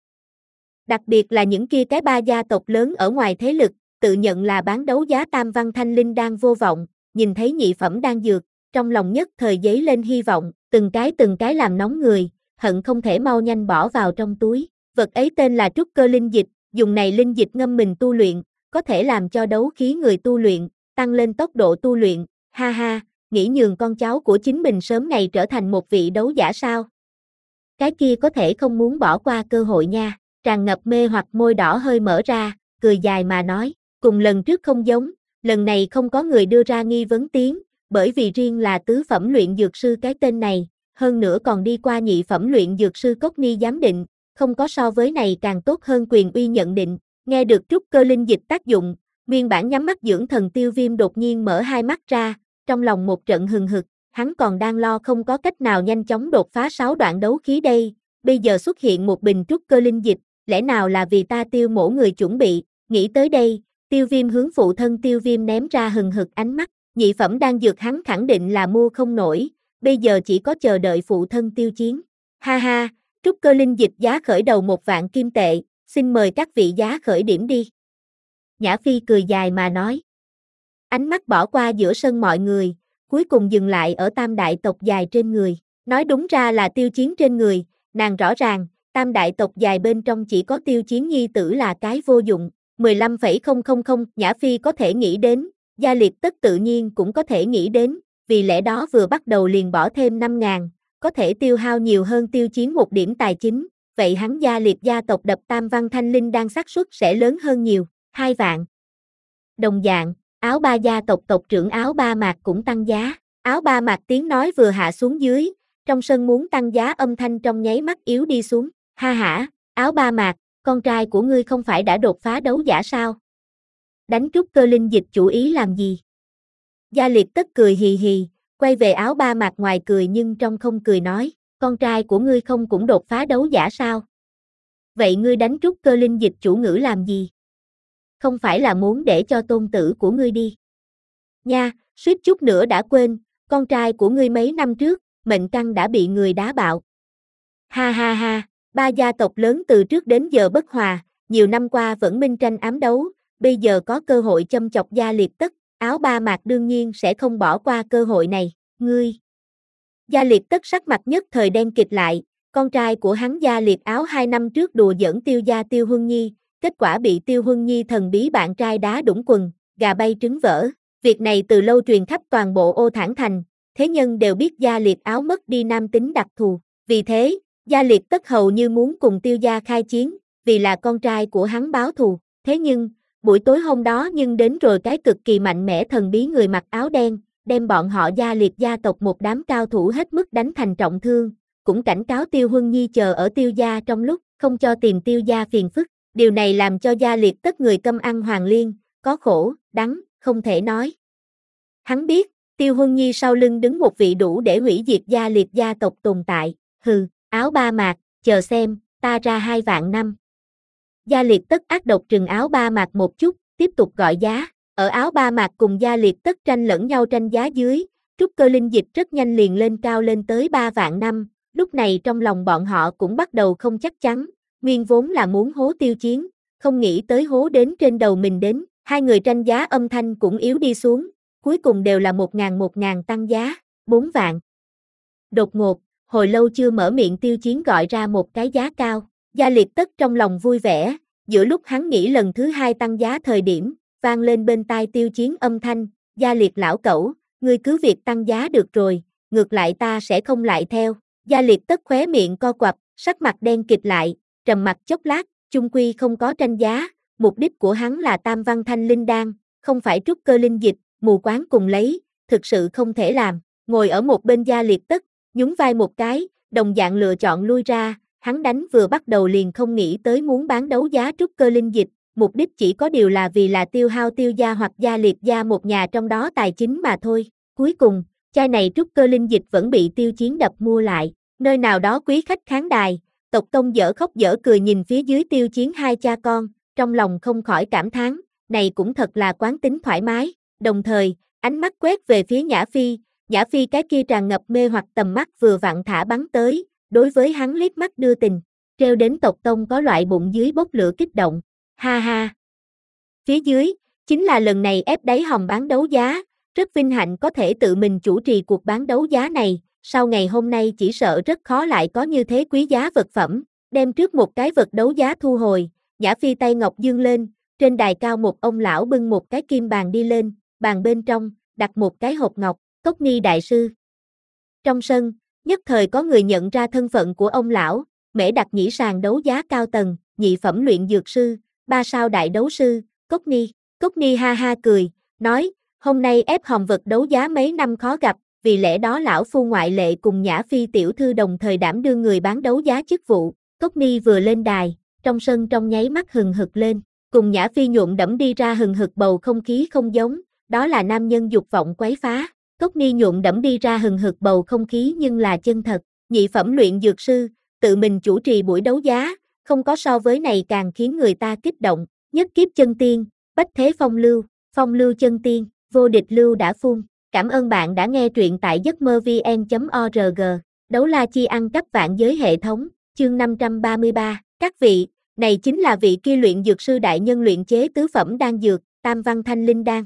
Đặc biệt là những kia cái ba gia tộc lớn ở ngoài thế lực, tự nhận là bán đấu giá tam văn thanh linh đan vô vọng, nhìn thấy nhị phẩm đan dược, trong lòng nhất thời giấy lên hy vọng, từng cái từng cái làm nóng người, hận không thể mau nhanh bỏ vào trong túi. Vật ấy tên là trúc cơ linh dịch, dùng này linh dịch ngâm mình tu luyện, có thể làm cho đấu khí người tu luyện, tăng lên tốc độ tu luyện, ha ha, nghĩ nhường con cháu của chính mình sớm ngày trở thành một vị đấu giả sao? Cái kia có thể không muốn bỏ qua cơ hội nha, tràn ngập mê hoặc môi đỏ hơi mở ra, cười dài mà nói, cùng lần trước không giống, lần này không có người đưa ra nghi vấn tiếng, bởi vì riêng là tứ phẩm luyện dược sư cái tên này, hơn nữa còn đi qua nhị phẩm luyện dược sư Cốc Ni giám định, không có so với này càng tốt hơn quyền uy nhận định, nghe được trúc cơ linh dịch tác dụng, nguyên bản nhắm mắt dưỡng thần Tiêu Viêm đột nhiên mở hai mắt ra, trong lòng một trận hừng hực, hắn còn đang lo không có cách nào nhanh chóng đột phá sáu đoạn đấu khí đây, bây giờ xuất hiện một bình trúc cơ linh dịch, lẽ nào là vì ta Tiêu mỗ người chuẩn bị, nghĩ tới đây, Tiêu Viêm hướng phụ thân Tiêu Viêm ném ra hừng hực ánh mắt, nhị phẩm đang dược hắn khẳng định là mua không nổi, bây giờ chỉ có chờ đợi phụ thân Tiêu Chiến. Ha ha, trúc cơ linh dịch giá khởi đầu một vạn kim tệ, xin mời các vị giá khởi điểm đi. Nhã Phi cười dài mà nói. Ánh mắt bỏ qua giữa sân mọi người, cuối cùng dừng lại ở tam đại tộc dài trên người, nói đúng ra là Tiêu Chiến trên người, nàng rõ ràng, tam đại tộc dài bên trong chỉ có Tiêu Chiến nhi tử là cái vô dụng, mười lăm phẩy không không không Nhã Phi có thể nghĩ đến, Gia Liệt Tất tự nhiên cũng có thể nghĩ đến, vì lẽ đó vừa bắt đầu liền bỏ thêm năm ngàn, có thể tiêu hao nhiều hơn Tiêu Chiến một điểm tài chính, vậy hắn Gia Liệt gia tộc đập tam văn thanh linh đan xác suất sẽ lớn hơn nhiều, hai vạn. Đồng dạng, Áo Ba gia tộc tộc trưởng Áo Ba Mạc cũng tăng giá, Áo Ba Mạc tiếng nói vừa hạ xuống dưới, trong sân muốn tăng giá âm thanh trong nháy mắt yếu đi xuống, ha hả, Áo Ba Mạc, con trai của ngươi không phải đã đột phá đấu giả sao? Đánh trúc cơ linh dịch chủ ý làm gì? Gia Liệt Tất cười hì hì, quay về Áo Ba Mạc ngoài cười nhưng trong không cười nói, con trai của ngươi không cũng đột phá đấu giả sao? Vậy ngươi đánh trúc cơ linh dịch chủ ngữ làm gì? Không phải là muốn để cho tôn tử của ngươi đi. Nha, suýt chút nữa đã quên, con trai của ngươi mấy năm trước, mệnh căn đã bị người đá bạo. Ha ha ha, ba gia tộc lớn từ trước đến giờ bất hòa, nhiều năm qua vẫn minh tranh ám đấu, bây giờ có cơ hội châm chọc Gia Liệt Tất, Áo Ba Mạc đương nhiên sẽ không bỏ qua cơ hội này, ngươi. Gia Liệt Tất sắc mặt nhất thời đen kịt lại, con trai của hắn Gia Liệt Áo hai năm trước đùa giỡn Tiêu gia Tiêu Huân Nhi, kết quả bị Tiêu Huân Nhi thần bí bạn trai đá đũng quần, gà bay trứng vỡ. Việc này từ lâu truyền khắp toàn bộ Ô Thản Thành, thế nhân đều biết Gia Liệt Áo mất đi nam tính đặc thù. Vì thế, Gia Liệt Tất hầu như muốn cùng Tiêu gia khai chiến, vì là con trai của hắn báo thù. Thế nhưng, buổi tối hôm đó nhưng đến rồi cái cực kỳ mạnh mẽ thần bí người mặc áo đen, đem bọn họ Gia Liệt gia tộc một đám cao thủ hết mức đánh thành trọng thương, cũng cảnh cáo Tiêu Huân Nhi chờ ở Tiêu gia trong lúc không cho tìm Tiêu gia phiền phức. Điều này làm cho Gia Liệt Tất người câm ăn hoàng liên, có khổ, đắng, không thể nói. Hắn biết, Tiêu Huân Nhi sau lưng đứng một vị đủ để hủy diệt Gia Liệt gia tộc tồn tại, hừ, Áo Ba Mạc, chờ xem, ta ra hai vạn năm. Gia Liệt Tất ác độc trừng Áo Ba Mạc một chút, tiếp tục gọi giá, ở Áo Ba Mạc cùng Gia Liệt Tất tranh lẫn nhau tranh giá dưới, trúc cơ linh dịch rất nhanh liền lên cao lên tới ba vạn năm, lúc này trong lòng bọn họ cũng bắt đầu không chắc chắn. Nguyên vốn là muốn hố Tiêu Chiến, không nghĩ tới hố đến trên đầu mình đến, hai người tranh giá âm thanh cũng yếu đi xuống, cuối cùng đều là một ngàn một ngàn tăng giá, bốn vạn. Đột ngột, hồi lâu chưa mở miệng Tiêu Chiến gọi ra một cái giá cao, Gia Liệt Tất trong lòng vui vẻ, giữa lúc hắn nghĩ lần thứ hai tăng giá thời điểm, vang lên bên tai Tiêu Chiến âm thanh, Gia Liệt lão cẩu, ngươi cứ việc tăng giá được rồi, ngược lại ta sẽ không lại theo, Gia Liệt Tất khóe miệng co quặp, sắc mặt đen kịt lại, trầm mặt chốc lát, chung quy không có tranh giá, mục đích của hắn là tam văn thanh linh đan, không phải trúc cơ linh dịch, mù quáng cùng lấy, thực sự không thể làm, ngồi ở một bên Gia Liệt Tất, nhún vai một cái, đồng dạng lựa chọn lui ra, hắn đánh vừa bắt đầu liền không nghĩ tới muốn bán đấu giá trúc cơ linh dịch, mục đích chỉ có điều là vì là tiêu hao Tiêu gia hoặc Gia Liệt gia một nhà trong đó tài chính mà thôi, cuối cùng, chai này trúc cơ linh dịch vẫn bị Tiêu Chiến đập mua lại, nơi nào đó quý khách khán đài. Tộc Tông dở khóc dở cười nhìn phía dưới Tiêu Chiến hai cha con, trong lòng không khỏi cảm thán, này cũng thật là quán tính thoải mái, đồng thời, ánh mắt quét về phía Nhã Phi, Nhã Phi cái kia tràn ngập mê hoặc tầm mắt vừa vặn thả bắn tới, đối với hắn liếc mắt đưa tình, treo đến Tộc Tông có loại bụng dưới bốc lửa kích động, ha ha. Phía dưới, chính là lần này ép đáy hòm bán đấu giá, rất vinh hạnh có thể tự mình chủ trì cuộc bán đấu giá này. Sau ngày hôm nay chỉ sợ rất khó lại có như thế quý giá vật phẩm, đem trước một cái vật đấu giá thu hồi, Nhã Phi tay ngọc dương lên, trên đài cao một ông lão bưng một cái kim bàn đi lên, bàn bên trong, đặt một cái hộp ngọc, Cốc Ni đại sư. Trong sân, nhất thời có người nhận ra thân phận của ông lão, Mễ Đặc Nhĩ sàn đấu giá cao tầng, nhị phẩm luyện dược sư, ba sao đại đấu sư, Cốc Ni. Cốc Ni ha ha cười, nói, hôm nay ép hòm vật đấu giá mấy năm khó gặp, vì lẽ đó lão phu ngoại lệ cùng Nhã Phi tiểu thư đồng thời đảm đương người bán đấu giá chức vụ. Cốc Ni vừa lên đài, trong sân trong nháy mắt hừng hực lên, cùng Nhã Phi nhuộm đẫm đi ra hừng hực bầu không khí không giống, đó là nam nhân dục vọng quấy phá. Cốc Ni nhuộm đẫm đi ra hừng hực bầu không khí nhưng là chân thật, nhị phẩm luyện dược sư, tự mình chủ trì buổi đấu giá, không có so với này càng khiến người ta kích động. Nhất kiếp chân tiên, bách thế phong lưu, phong lưu chân tiên, vô địch lưu đã phun. Cảm ơn bạn đã nghe truyện tại giấc mơ vn chấm org. Đấu la chi ăn cắp vạn giới hệ thống, chương năm trăm ba mươi ba. Các vị, này chính là vị kia luyện dược sư đại nhân luyện chế tứ phẩm đan dược, Tam Văn Thanh Linh Đan.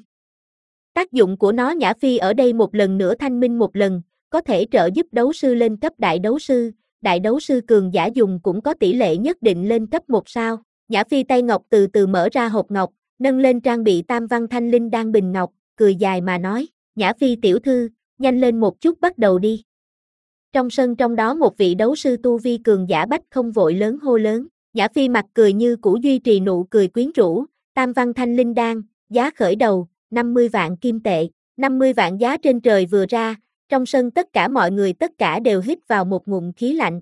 Tác dụng của nó Nhã Phi ở đây một lần nữa thanh minh một lần, có thể trợ giúp đấu sư lên cấp đại đấu sư, đại đấu sư cường giả dùng cũng có tỷ lệ nhất định lên cấp một sao. Nhã Phi tay ngọc từ từ mở ra hộp ngọc, nâng lên trang bị Tam Văn Thanh Linh Đan bình ngọc, cười dài mà nói, Nhã Phi tiểu thư, nhanh lên một chút bắt đầu đi. Trong sân trong đó một vị đấu sư tu vi cường giả bách không vội lớn hô lớn, Nhã Phi mặt cười như cũ duy trì nụ cười quyến rũ, Tam Văn Thanh Linh Đan, giá khởi đầu, năm mươi vạn kim tệ, năm mươi vạn giá trên trời vừa ra, trong sân tất cả mọi người tất cả đều hít vào một ngụm khí lạnh.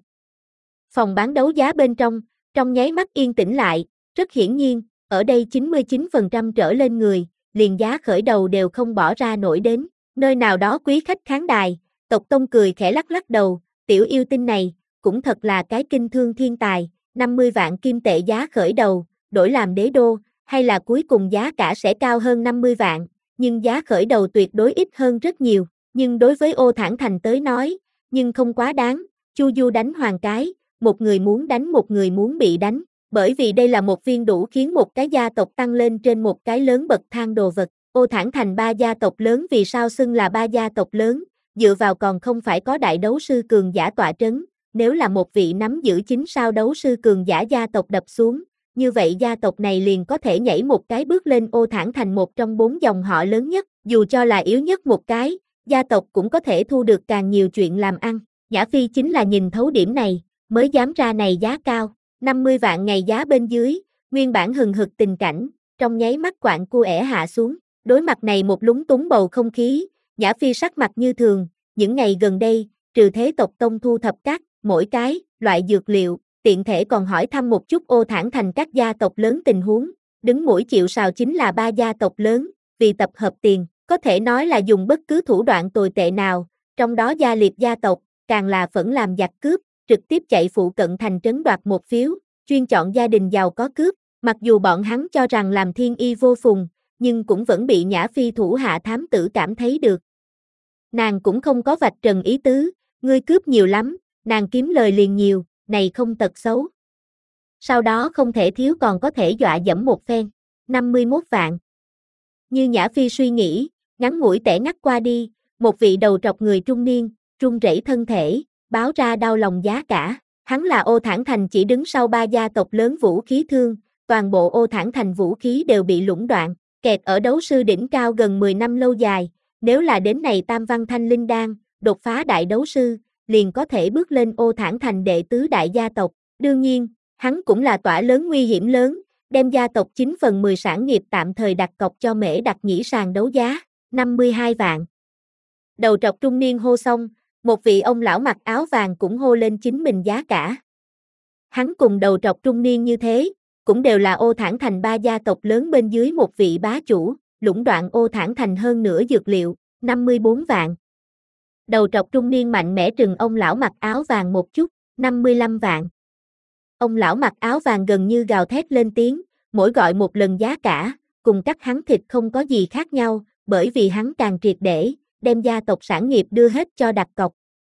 Phòng bán đấu giá bên trong, trong nháy mắt yên tĩnh lại, rất hiển nhiên, ở đây chín mươi chín phần trăm trở lên người, liền giá khởi đầu đều không bỏ ra nổi đến, nơi nào đó quý khách khán đài, Tộc Tông cười khẽ lắc lắc đầu, tiểu yêu tinh này, cũng thật là cái kinh thương thiên tài, năm mươi vạn kim tệ giá khởi đầu, đổi làm đế đô, hay là cuối cùng giá cả sẽ cao hơn năm mươi vạn, nhưng giá khởi đầu tuyệt đối ít hơn rất nhiều, nhưng đối với Ô Thản Thành tới nói, nhưng không quá đáng, Chu Du đánh hoàng cái, một người muốn đánh một người muốn bị đánh, bởi vì đây là một viên đủ khiến một cái gia tộc tăng lên trên một cái lớn bậc thang đồ vật. Ô Thản Thành ba gia tộc lớn vì sao xưng là ba gia tộc lớn, dựa vào còn không phải có đại đấu sư cường giả tọa trấn, nếu là một vị nắm giữ chính sao đấu sư cường giả gia tộc đập xuống, như vậy gia tộc này liền có thể nhảy một cái bước lên Ô Thản Thành một trong bốn dòng họ lớn nhất, dù cho là yếu nhất một cái, gia tộc cũng có thể thu được càng nhiều chuyện làm ăn. Nhã Phi chính là nhìn thấu điểm này, mới dám ra này giá cao, năm mươi vạn ngày giá bên dưới, nguyên bản hừng hực tình cảnh, trong nháy mắt quạng cua ẻ hạ xuống, đối mặt này một lúng túng bầu không khí, Nhã Phi sắc mặt như thường, những ngày gần đây, trừ thế tộc Tông thu thập các, mỗi cái, loại dược liệu, tiện thể còn hỏi thăm một chút Ô Thản Thành các gia tộc lớn tình huống, đứng mũi chịu sào chính là ba gia tộc lớn, vì tập hợp tiền, có thể nói là dùng bất cứ thủ đoạn tồi tệ nào, trong đó Gia Liệt gia tộc, càng là phẫn làm giặc cướp, trực tiếp chạy phụ cận thành trấn đoạt một phiếu, chuyên chọn gia đình giàu có cướp, mặc dù bọn hắn cho rằng làm thiên y vô phùng, nhưng cũng vẫn bị Nhã Phi thủ hạ thám tử cảm thấy được. Nàng cũng không có vạch trần ý tứ, ngươi cướp nhiều lắm, nàng kiếm lời liền nhiều, này không tật xấu. Sau đó không thể thiếu còn có thể dọa dẫm một phen, năm mươi mốt vạn. Như Nhã Phi suy nghĩ, ngắn ngủi tẻ ngắt qua đi, một vị đầu trọc người trung niên, run rẩy thân thể, báo ra đau lòng giá cả. Hắn là Ô Thản Thành chỉ đứng sau ba gia tộc lớn vũ khí thương, toàn bộ Ô Thản Thành vũ khí đều bị lũng đoạn, kẹt ở đấu sư đỉnh cao gần mười năm lâu dài, nếu là đến này Tam Văn Thanh Linh Đan, đột phá đại đấu sư, liền có thể bước lên Ô Thản Thành đệ tứ đại gia tộc. Đương nhiên, hắn cũng là tỏa lớn nguy hiểm lớn, đem gia tộc chín phần mười sản nghiệp tạm thời đặt cọc cho Mễ Đặc Nhĩ sàn đấu giá, năm mươi hai vạn. Đầu trọc trung niên hô xong, một vị ông lão mặc áo vàng cũng hô lên chính mình giá cả. Hắn cùng đầu trọc trung niên như thế, cũng đều là Ô Thản Thành ba gia tộc lớn bên dưới một vị bá chủ, lũng đoạn Ô Thản Thành hơn nửa dược liệu, năm mươi bốn vạn. Đầu trọc trung niên mạnh mẽ trừng ông lão mặc áo vàng một chút, năm mươi lăm vạn. Ông lão mặc áo vàng gần như gào thét lên tiếng, mỗi gọi một lần giá cả, cùng cắt hắn thịt không có gì khác nhau, bởi vì hắn càng triệt để, đem gia tộc sản nghiệp đưa hết cho đặt cọc.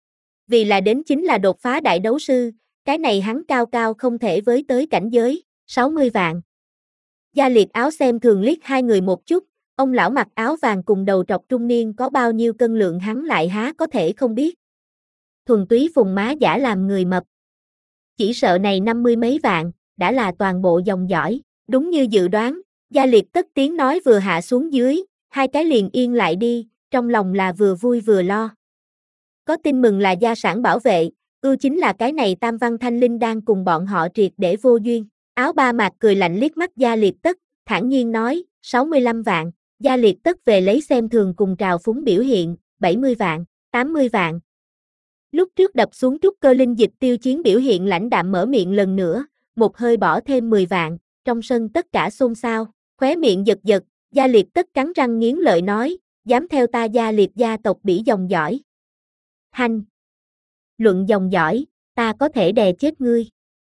Vì là đến chính là đột phá đại đấu sư, cái này hắn cao cao không thể với tới cảnh giới, sáu mươi vạn. Gia Liệt áo xem thường liếc hai người một chút, ông lão mặc áo vàng cùng đầu trọc trung niên có bao nhiêu cân lượng hắn lại há có thể không biết. Thuần túy phùng má giả làm người mập. Chỉ sợ này năm mươi mấy vạn, đã là toàn bộ dòng dõi, đúng như dự đoán, Gia Liệt tất tiếng nói vừa hạ xuống dưới, hai cái liền yên lại đi, trong lòng là vừa vui vừa lo. Có tin mừng là gia sản bảo vệ, ưu chính là cái này Tam Văn Thanh Linh đang cùng bọn họ triệt để vô duyên. Áo ba mạc cười lạnh liếc mắt Gia Liệt Tất, thản nhiên nói, sáu mươi lăm vạn, Gia Liệt Tất về lấy xem thường cùng trào phúng biểu hiện, bảy mươi vạn, tám mươi vạn. Lúc trước đập xuống trúc cơ linh dịch Tiêu Chiến biểu hiện lãnh đạm mở miệng lần nữa, một hơi bỏ thêm mười vạn, trong sân tất cả xôn xao, khóe miệng giật giật, Gia Liệt Tất cắn răng nghiến lợi nói, dám theo ta Gia Liệt gia tộc bỉ dòng dõi. Hành! Luận dòng dõi, ta có thể đè chết ngươi.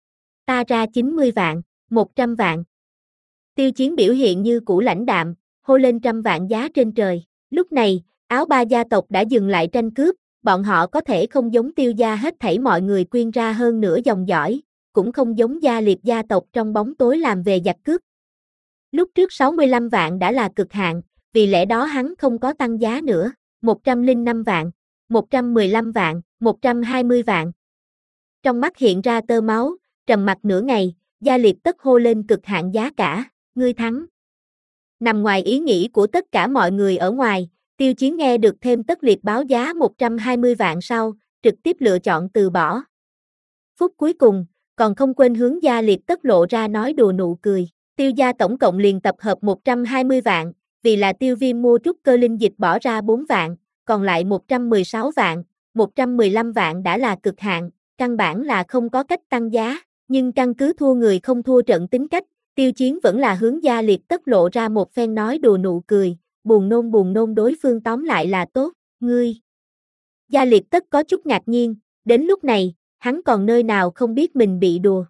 Ta ra chín mươi vạn, một trăm vạn. Tiêu Chiến biểu hiện như cũ lãnh đạm, hô lên trăm vạn giá trên trời. Lúc này, áo ba gia tộc đã dừng lại tranh cướp, bọn họ có thể không giống Tiêu gia hết thảy mọi người quyên ra hơn nửa dòng dõi, cũng không giống Gia Liệt gia tộc trong bóng tối làm về giặc cướp. Lúc trước sáu mươi lăm vạn đã là cực hạn, vì lẽ đó hắn không có tăng giá nữa, một trăm lẻ năm vạn, một trăm mười lăm vạn, một trăm hai mươi vạn. Trong mắt hiện ra tơ máu, trầm mặc nửa ngày, Gia Liệt Tất hô lên cực hạn giá cả, ngươi thắng. Nằm ngoài ý nghĩ của tất cả mọi người ở ngoài, Tiêu Chiến nghe được thêm Tất Liệt báo giá một trăm hai mươi vạn sau, trực tiếp lựa chọn từ bỏ. Phút cuối cùng, còn không quên hướng Gia Liệt Tất lộ ra nói đùa nụ cười. Tiêu gia tổng cộng liền tập hợp một trăm hai mươi vạn, vì là Tiêu Viêm mua trúc cơ linh dịch bỏ ra bốn vạn, còn lại một trăm mười sáu vạn, một trăm mười lăm vạn đã là cực hạn, căn bản là không có cách tăng giá, nhưng căn cứ thua người không thua trận tính cách, Tiêu Chiến vẫn là hướng Gia Liệt Tất lộ ra một phen nói đùa nụ cười, buồn nôn buồn nôn đối phương tóm lại là tốt, ngươi. Gia Liệt Tất có chút ngạc nhiên, đến lúc này, hắn còn nơi nào không biết mình bị đùa.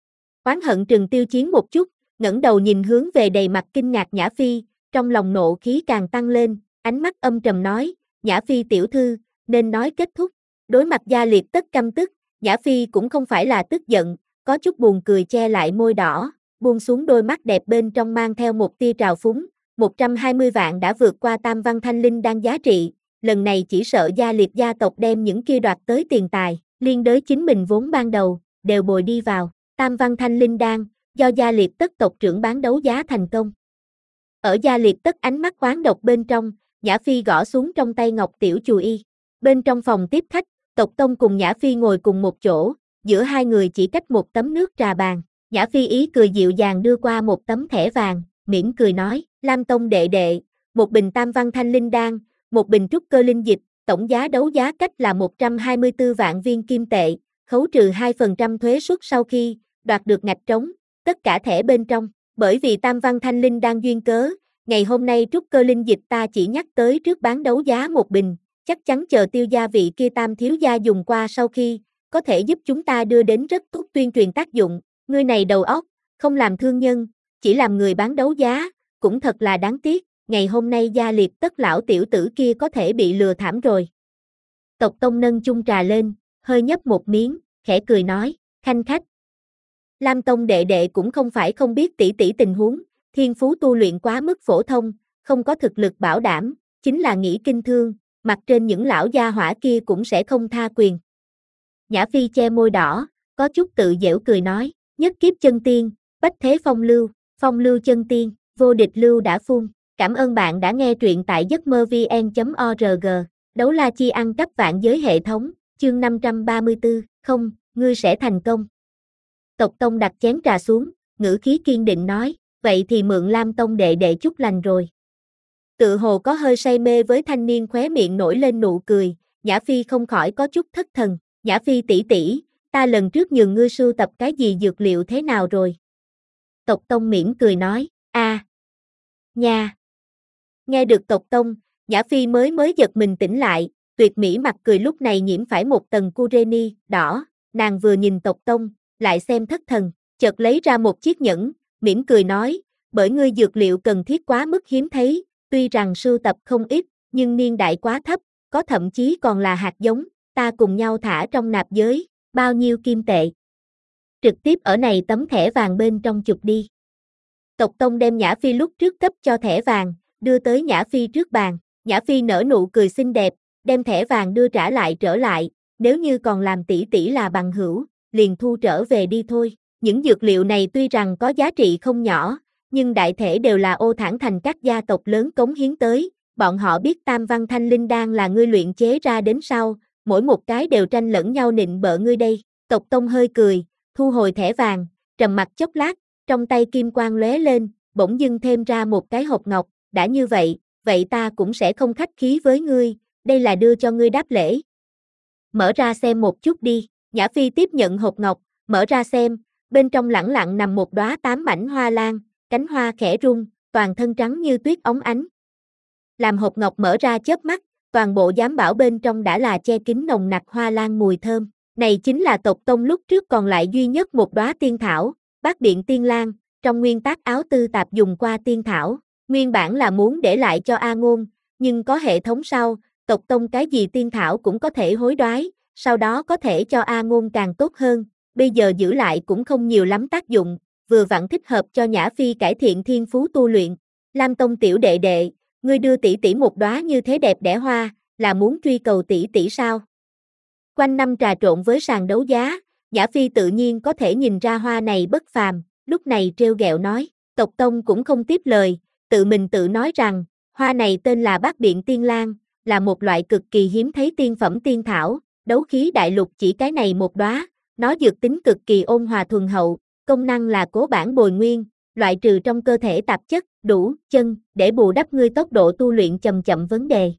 Oán hận trừng Tiêu Chiến một chút, ngẩng đầu nhìn hướng về đầy mặt kinh ngạc Nhã Phi, trong lòng nộ khí càng tăng lên, ánh mắt âm trầm nói, Nhã Phi tiểu thư, nên nói kết thúc. Đối mặt Gia Liệt Tất căm tức, Nhã Phi cũng không phải là tức giận, có chút buồn cười che lại môi đỏ, buông xuống đôi mắt đẹp bên trong mang theo một tia trào phúng, một trăm hai mươi vạn đã vượt qua Tam Văn Thanh Linh đang giá trị, lần này chỉ sợ Gia Liệt gia tộc đem những kia đoạt tới tiền tài, liên đới chính mình vốn ban đầu, đều bồi đi vào, Tam Văn Thanh Linh đan, do Gia Liệt Tất tộc trưởng bán đấu giá thành công. Ở Gia Liệt Tất ánh mắt oán độc bên trong, Nhã Phi gõ xuống trong tay ngọc tiểu chùy y. Bên trong phòng tiếp khách, Tộc Tông cùng Nhã Phi ngồi cùng một chỗ, giữa hai người chỉ cách một tấm nước trà bàn. Nhã Phi ý cười dịu dàng đưa qua một tấm thẻ vàng, mỉm cười nói, Lam Tông đệ đệ, một bình Tam Văn Thanh Linh đan, một bình trúc cơ linh dịch, tổng giá đấu giá cách là một trăm hai mươi tư vạn viên kim tệ, khấu trừ hai phần trăm thuế suất sau khi đoạt được ngạch trống, tất cả thẻ bên trong, bởi vì Tam Văn Thanh Linh đang duyên cớ, ngày hôm nay trúc cơ linh dịch ta chỉ nhắc tới trước bán đấu giá một bình, chắc chắn chờ Tiêu gia vị kia Tam thiếu gia dùng qua sau khi, có thể giúp chúng ta đưa đến rất tốt tuyên truyền tác dụng, ngươi này đầu óc, không làm thương nhân, chỉ làm người bán đấu giá, cũng thật là đáng tiếc, ngày hôm nay Gia Liệt Tất lão tiểu tử kia có thể bị lừa thảm rồi. Tộc Tông nâng chung trà lên, hơi nhấp một miếng, khẽ cười nói, khanh khách. Lam Tông đệ đệ cũng không phải không biết tỷ tỷ tình huống, thiên phú tu luyện quá mức phổ thông, không có thực lực bảo đảm, chính là nghĩ kinh thương, mặt trên những lão gia hỏa kia cũng sẽ không tha quyền. Nhã Phi che môi đỏ, có chút tự giễu cười nói, nhất kiếp chân tiên, bách thế phong lưu, phong lưu chân tiên, vô địch lưu đã phun. Cảm ơn bạn đã nghe truyện tại giấc mơ vn chấm org. Đấu la chi ăn cắp vạn giới hệ thống, chương năm trăm ba mươi tư, không, ngươi sẽ thành công. Tộc Tông đặt chén trà xuống, ngữ khí kiên định nói, vậy thì mượn Lam Tông đệ đệ chút lành rồi. Tự hồ có hơi say mê với thanh niên khóe miệng nổi lên nụ cười, Nhã Phi không khỏi có chút thất thần, Nhã Phi tỷ tỷ, ta lần trước nhường ngươi sưu tập cái gì dược liệu thế nào rồi? Tộc Tông mỉm cười nói, a, à, nha. Nghe được Tộc Tông, Nhã Phi mới mới giật mình tỉnh lại, tuyệt mỹ mặt cười lúc này nhiễm phải một tầng cureni đỏ, nàng vừa nhìn Tộc Tông, lại xem thất thần, chợt lấy ra một chiếc nhẫn, mỉm cười nói, bởi ngươi dược liệu cần thiết quá mức hiếm thấy, tuy rằng sưu tập không ít, nhưng niên đại quá thấp, có thậm chí còn là hạt giống, ta cùng nhau thả trong nạp giới, bao nhiêu kim tệ. Trực tiếp ở này tấm thẻ vàng bên trong chụp đi. Tộc Tông đem Nhã Phi lúc trước cấp cho thẻ vàng, đưa tới Nhã Phi trước bàn, Nhã Phi nở nụ cười xinh đẹp, đem thẻ vàng đưa trả lại trở lại, nếu như còn làm tỷ tỷ là bằng hữu, liền thu trở về đi thôi. Những dược liệu này tuy rằng có giá trị không nhỏ, nhưng đại thể đều là Ô Thản Thành các gia tộc lớn cống hiến tới, bọn họ biết tam văn thanh linh đan là ngươi luyện chế ra đến sau, mỗi một cái đều tranh lẫn nhau nịnh bợ ngươi đây. Tộc Tông hơi cười, thu hồi thẻ vàng, trầm mặc chốc lát, trong tay kim quang lóe lên, bỗng dưng thêm ra một cái hộp ngọc, đã như vậy, vậy ta cũng sẽ không khách khí với ngươi, đây là đưa cho ngươi đáp lễ. Mở ra xem một chút đi. Nhã Phi tiếp nhận hộp ngọc, mở ra xem, bên trong lẳng lặng nằm một đóa tám mảnh hoa lan, cánh hoa khẽ rung, toàn thân trắng như tuyết óng ánh. Làm hộp ngọc mở ra chớp mắt, toàn bộ giám bảo bên trong đã là che kín nồng nặc hoa lan mùi thơm. Này chính là Tộc Tông lúc trước còn lại duy nhất một đóa tiên thảo, Bát Điện Tiên Lan, trong nguyên tác áo tư tạp dùng qua tiên thảo, nguyên bản là muốn để lại cho A Ngôn, nhưng có hệ thống sau, Tộc Tông cái gì tiên thảo cũng có thể hối đoái, sau đó có thể cho A Ngôn càng tốt hơn, bây giờ giữ lại cũng không nhiều lắm tác dụng, vừa vặn thích hợp cho Nhã Phi cải thiện thiên phú tu luyện. Lam Tông tiểu đệ đệ, ngươi đưa tỷ tỷ một đóa như thế đẹp đẽ hoa, là muốn truy cầu tỷ tỷ sao? Quanh năm trà trộn với sàn đấu giá, Nhã Phi tự nhiên có thể nhìn ra hoa này bất phàm, lúc này trêu ghẹo nói, Tộc Tông cũng không tiếp lời, tự mình tự nói rằng, hoa này tên là Bát Điện Tiên Lan, là một loại cực kỳ hiếm thấy tiên phẩm tiên thảo, đấu khí đại lục chỉ cái này một đóa, nó dược tính cực kỳ ôn hòa thuần hậu, công năng là cố bản bồi nguyên, loại trừ trong cơ thể tạp chất, đủ chân để bù đắp ngươi tốc độ tu luyện chậm chậm vấn đề.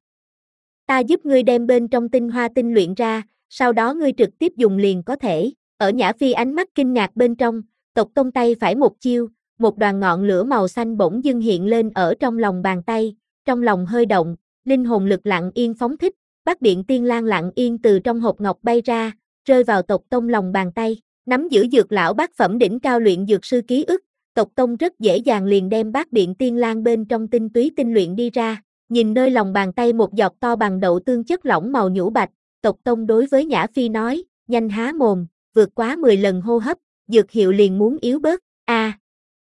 Ta giúp ngươi đem bên trong tinh hoa tinh luyện ra, sau đó ngươi trực tiếp dùng liền có thể. Ở Nhã Phi ánh mắt kinh ngạc bên trong, Tộc Tông tay phải một chiêu, một đoàn ngọn lửa màu xanh bỗng dưng hiện lên ở trong lòng bàn tay, trong lòng hơi động, linh hồn lực lặng yên phóng thích, Bát Điện Tiên Lan lặng yên từ trong hộp ngọc bay ra, rơi vào Tộc Tông lòng bàn tay, nắm giữ dược lão bát phẩm đỉnh cao luyện dược sư ký ức, Tộc Tông rất dễ dàng liền đem Bát Điện Tiên Lan bên trong tinh túy tinh luyện đi ra, nhìn nơi lòng bàn tay một giọt to bằng đậu tương chất lỏng màu nhũ bạch, Tộc Tông đối với Nhã Phi nói, nhanh há mồm, vượt quá mười lần hô hấp, dược hiệu liền muốn yếu bớt, a à,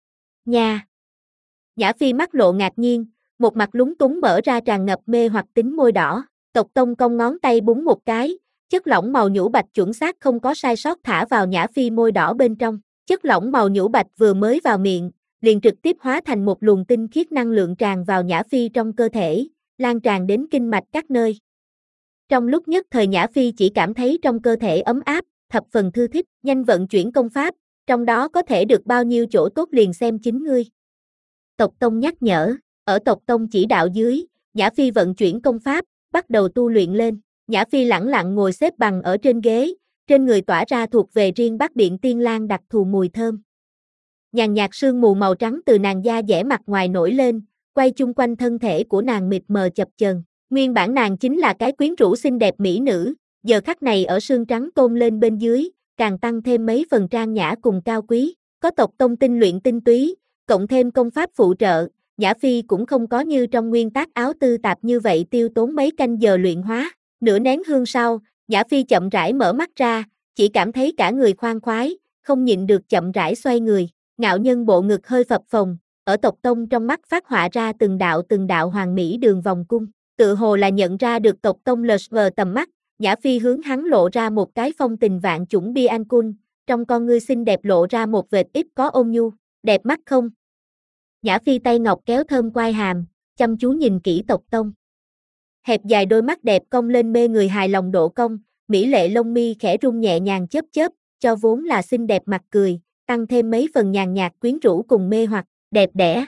nha. Nhã Phi mắt lộ ngạc nhiên, một mặt lúng túng mở ra tràn ngập mê hoặc tính môi đỏ, Tộc Tông cong ngón tay búng một cái, chất lỏng màu nhũ bạch chuẩn xác không có sai sót thả vào Nhã Phi môi đỏ bên trong, chất lỏng màu nhũ bạch vừa mới vào miệng, liền trực tiếp hóa thành một luồng tinh khiết năng lượng tràn vào Nhã Phi trong cơ thể, lan tràn đến kinh mạch các nơi. Trong lúc nhất thời Nhã Phi chỉ cảm thấy trong cơ thể ấm áp, thập phần thư thích, nhanh vận chuyển công pháp, trong đó có thể được bao nhiêu chỗ tốt liền xem chính ngươi. Tộc Tông nhắc nhở, ở Tộc Tông chỉ đạo dưới, Nhã Phi vận chuyển công pháp, bắt đầu tu luyện lên. Nhã Phi lẳng lặng ngồi xếp bằng ở trên ghế, trên người tỏa ra thuộc về riêng Bát Điện Tiên Lan đặc thù mùi thơm. Nhàn nhạt sương mù màu trắng từ nàng da dẻ mặt ngoài nổi lên, quay chung quanh thân thể của nàng mịt mờ chập chờn. Nguyên bản nàng chính là cái quyến rũ xinh đẹp mỹ nữ, giờ khắc này ở sương trắng tôn lên bên dưới, càng tăng thêm mấy phần trang nhã cùng cao quý. Có Tộc Tông tinh luyện tinh túy, cộng thêm công pháp phụ trợ, Nhã Phi cũng không có như trong nguyên tác áo tư tạp như vậy tiêu tốn mấy canh giờ luyện hóa. Nửa nén hương sau, Nhã Phi chậm rãi mở mắt ra, chỉ cảm thấy cả người khoan khoái, không nhịn được chậm rãi xoay người. Ngạo nhân bộ ngực hơi phập phồng, ở Tộc Tông trong mắt phát họa ra từng đạo từng đạo hoàng mỹ đường vòng cung. Tự hồ là nhận ra được Tộc Tông lờ vờ tầm mắt, Nhã Phi hướng hắn lộ ra một cái phong tình vạn chủng bi an cun, trong con ngươi xinh đẹp lộ ra một vệt ít có ôn nhu, đẹp mắt không? Nhã Phi tay ngọc kéo thơm quai hàm, chăm chú nhìn kỹ Tộc Tông. Hẹp dài đôi mắt đẹp cong lên mê người hài lòng độ cong, mỹ lệ lông mi khẽ rung nhẹ nhàng chớp chớp, cho vốn là xinh đẹp mặt cười, tăng thêm mấy phần nhàn nhạt quyến rũ cùng mê hoặc, đẹp đẽ.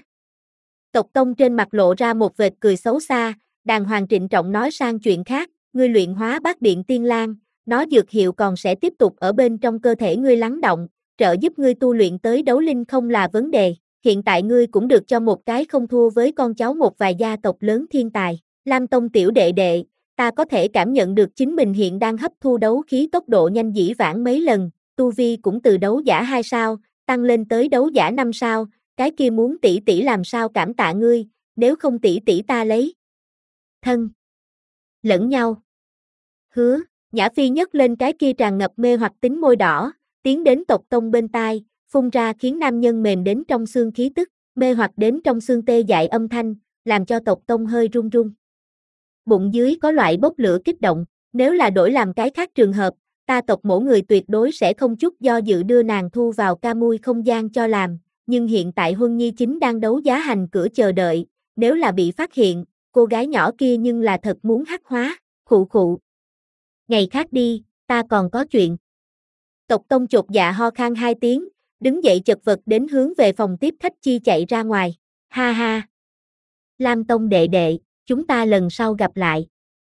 Tộc Tông trên mặt lộ ra một vệt cười xấu xa, đàng hoàng trịnh trọng nói sang chuyện khác, ngươi luyện hóa Bát Điện Tiên Lan, nó dược hiệu còn sẽ tiếp tục ở bên trong cơ thể ngươi lắng động, trợ giúp ngươi tu luyện tới đấu linh không là vấn đề, hiện tại ngươi cũng được cho một cái không thua với con cháu một vài gia tộc lớn thiên tài. Lam Tông tiểu đệ đệ, ta có thể cảm nhận được chính mình hiện đang hấp thu đấu khí tốc độ nhanh dĩ vãng mấy lần, tu vi cũng từ đấu giả hai sao, tăng lên tới đấu giả năm sao, cái kia muốn tỷ tỷ làm sao cảm tạ ngươi, nếu không tỷ tỷ ta lấy thân lẫn nhau. Hứa, Nhã Phi nhấc lên cái kia tràn ngập mê hoặc tính môi đỏ, tiến đến Tộc Tông bên tai, phun ra khiến nam nhân mềm đến trong xương khí tức, mê hoặc đến trong xương tê dại âm thanh, làm cho Tộc Tông hơi run run. Bụng dưới có loại bốc lửa kích động, nếu là đổi làm cái khác trường hợp, ta Tộc mỗi người tuyệt đối sẽ không chút do dự đưa nàng thu vào ca mui không gian cho làm, nhưng hiện tại Huân Nhi chính đang đấu giá hành cửa chờ đợi, nếu là bị phát hiện, cô gái nhỏ kia nhưng là thật muốn hắc hóa, khụ khụ. Ngày khác đi, ta còn có chuyện. Tộc Tông chột dạ ho khan hai tiếng, đứng dậy chật vật đến hướng về phòng tiếp khách chi chạy ra ngoài. Ha ha. Lam Tông đệ đệ, chúng ta lần sau gặp lại.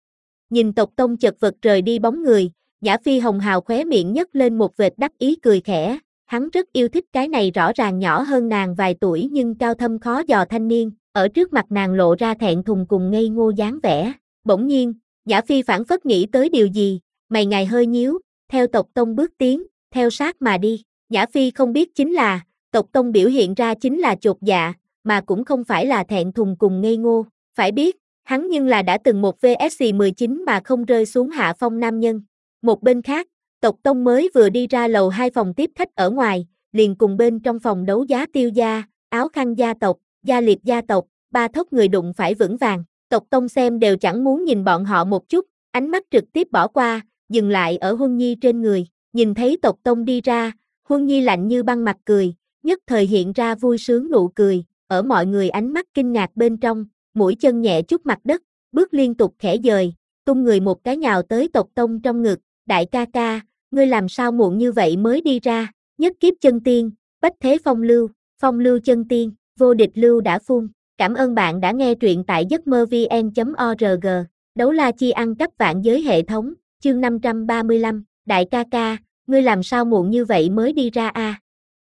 Nhìn Tộc Tông chật vật rời đi bóng người, Nhã Phi Hồng Hào khóe miệng nhấc lên một vệt đắc ý cười khẽ, hắn rất yêu thích cái này rõ ràng nhỏ hơn nàng vài tuổi nhưng cao thâm khó dò thanh niên, ở trước mặt nàng lộ ra thẹn thùng cùng ngây ngô dáng vẻ. Bỗng nhiên, Nhã Phi phảng phất nghĩ tới điều gì, mày ngài hơi nhíu, theo Tộc Tông bước tiến, theo sát mà đi. Nhã Phi không biết chính là, Tộc Tông biểu hiện ra chính là chột dạ, mà cũng không phải là thẹn thùng cùng ngây ngô, phải biết, hắn nhưng là đã từng một vs mười chín mà không rơi xuống hạ phong nam nhân. Một bên khác, Tộc Tông mới vừa đi ra lầu hai phòng tiếp khách ở ngoài, liền cùng bên trong phòng đấu giá Tiêu gia, Áo Khăn gia tộc, Gia Liệt gia tộc, ba thốc người đụng phải vững vàng. Tộc Tông xem đều chẳng muốn nhìn bọn họ một chút, ánh mắt trực tiếp bỏ qua, dừng lại ở Huân Nhi trên người. Nhìn thấy Tộc Tông đi ra, Huân Nhi lạnh như băng mặt cười, nhất thời hiện ra vui sướng nụ cười, ở mọi người ánh mắt kinh ngạc bên trong, mũi chân nhẹ chút mặt đất, bước liên tục khẽ dời, tung người một cái nhào tới Tộc Tông trong ngực. Đại ca ca, ngươi làm sao muộn như vậy mới đi ra? Nhất kiếp chân tiên, bách thế phong lưu, phong lưu chân tiên, vô địch lưu đã phun. Cảm ơn bạn đã nghe truyện tại giấc mơ vn chấm org. Đấu la chi ăn cắp vạn giới hệ thống, chương năm trăm ba mươi lăm. Đại ca ca, ngươi làm sao muộn như vậy mới đi ra a? À?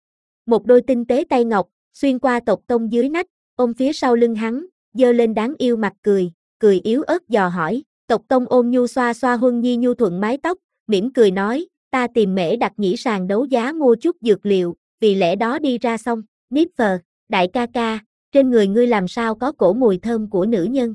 Một đôi tinh tế tay ngọc, xuyên qua Tộc Tông dưới nách, ôm phía sau lưng hắn, giơ lên đáng yêu mặt cười, cười yếu ớt dò hỏi. Tộc Tông ôm nhu xoa xoa Huân Nhi nhu thuận mái tóc, mỉm cười nói, ta tìm Mễ Đặc Nhĩ sàn đấu giá mua chút dược liệu, vì lẽ đó đi ra xong. Niếp phờ, đại ca ca, trên người ngươi làm sao có cổ mùi thơm của nữ nhân?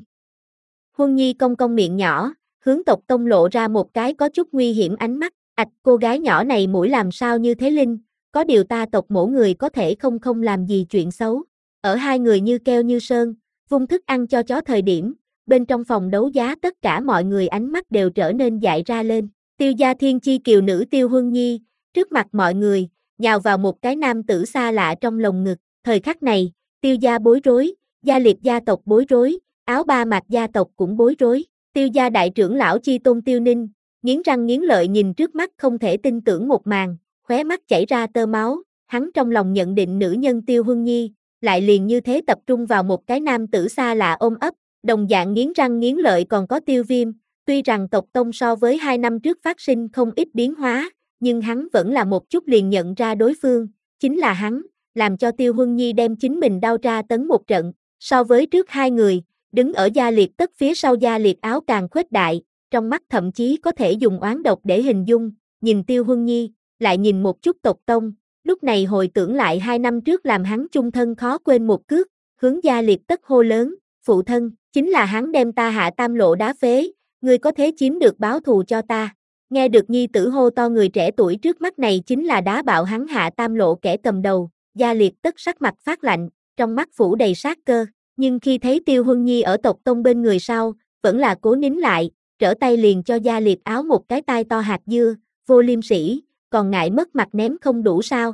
Huân Nhi cong cong miệng nhỏ, hướng Tộc Tông lộ ra một cái có chút nguy hiểm ánh mắt. Ạch, cô gái nhỏ này mũi làm sao như thế linh, có điều ta Tộc Mỗ người có thể không không làm gì chuyện xấu. Ở hai người như keo như sơn, vung thức ăn cho chó thời điểm, bên trong phòng đấu giá tất cả mọi người ánh mắt đều trở nên dại ra lên. Tiêu gia thiên chi kiều nữ Tiêu Huân Nhi, trước mặt mọi người, nhào vào một cái nam tử xa lạ trong lồng ngực. Thời khắc này, Tiêu gia bối rối, Gia Liệt gia tộc bối rối, Áo Ba Mạc gia tộc cũng bối rối. Tiêu gia đại trưởng lão Chi Tôn Tiêu Ninh, nghiến răng nghiến lợi nhìn trước mắt không thể tin tưởng một màn, khóe mắt chảy ra tơ máu, hắn trong lòng nhận định nữ nhân Tiêu Huân Nhi, lại liền như thế tập trung vào một cái nam tử xa lạ ôm ấp, đồng dạng nghiến răng nghiến lợi còn có Tiêu Viêm. Tuy rằng Tộc Tông so với hai năm trước phát sinh không ít biến hóa, nhưng hắn vẫn là một chút liền nhận ra đối phương, chính là hắn, làm cho Tiêu Huân Nhi đem chính mình đau tra tấn một trận. So với trước hai người, đứng ở Gia Liệt tất phía sau Gia Liệt Áo càng khuếch đại, trong mắt thậm chí có thể dùng oán độc để hình dung, nhìn Tiêu Huân Nhi, lại nhìn một chút Tộc Tông, lúc này hồi tưởng lại hai năm trước làm hắn chung thân khó quên một cước, hướng Gia Liệt tất hô lớn, phụ thân, chính là hắn đem ta hạ tam lộ đá phế, ngươi có thế chiếm được báo thù cho ta. Nghe được nhi tử hô to, người trẻ tuổi trước mắt này chính là đá bạo hắn hạ tam lộ kẻ cầm đầu. Gia Liệt tất sắc mặt phát lạnh, trong mắt phủ đầy sát cơ, nhưng khi thấy Tiêu Huân Nhi ở Tộc Tông bên người sau, vẫn là cố nín lại, trở tay liền cho Gia Liệt Áo một cái tai to hạt dưa, vô liêm sỉ, còn ngại mất mặt ném không đủ sao?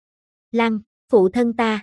Lăng, phụ thân ta.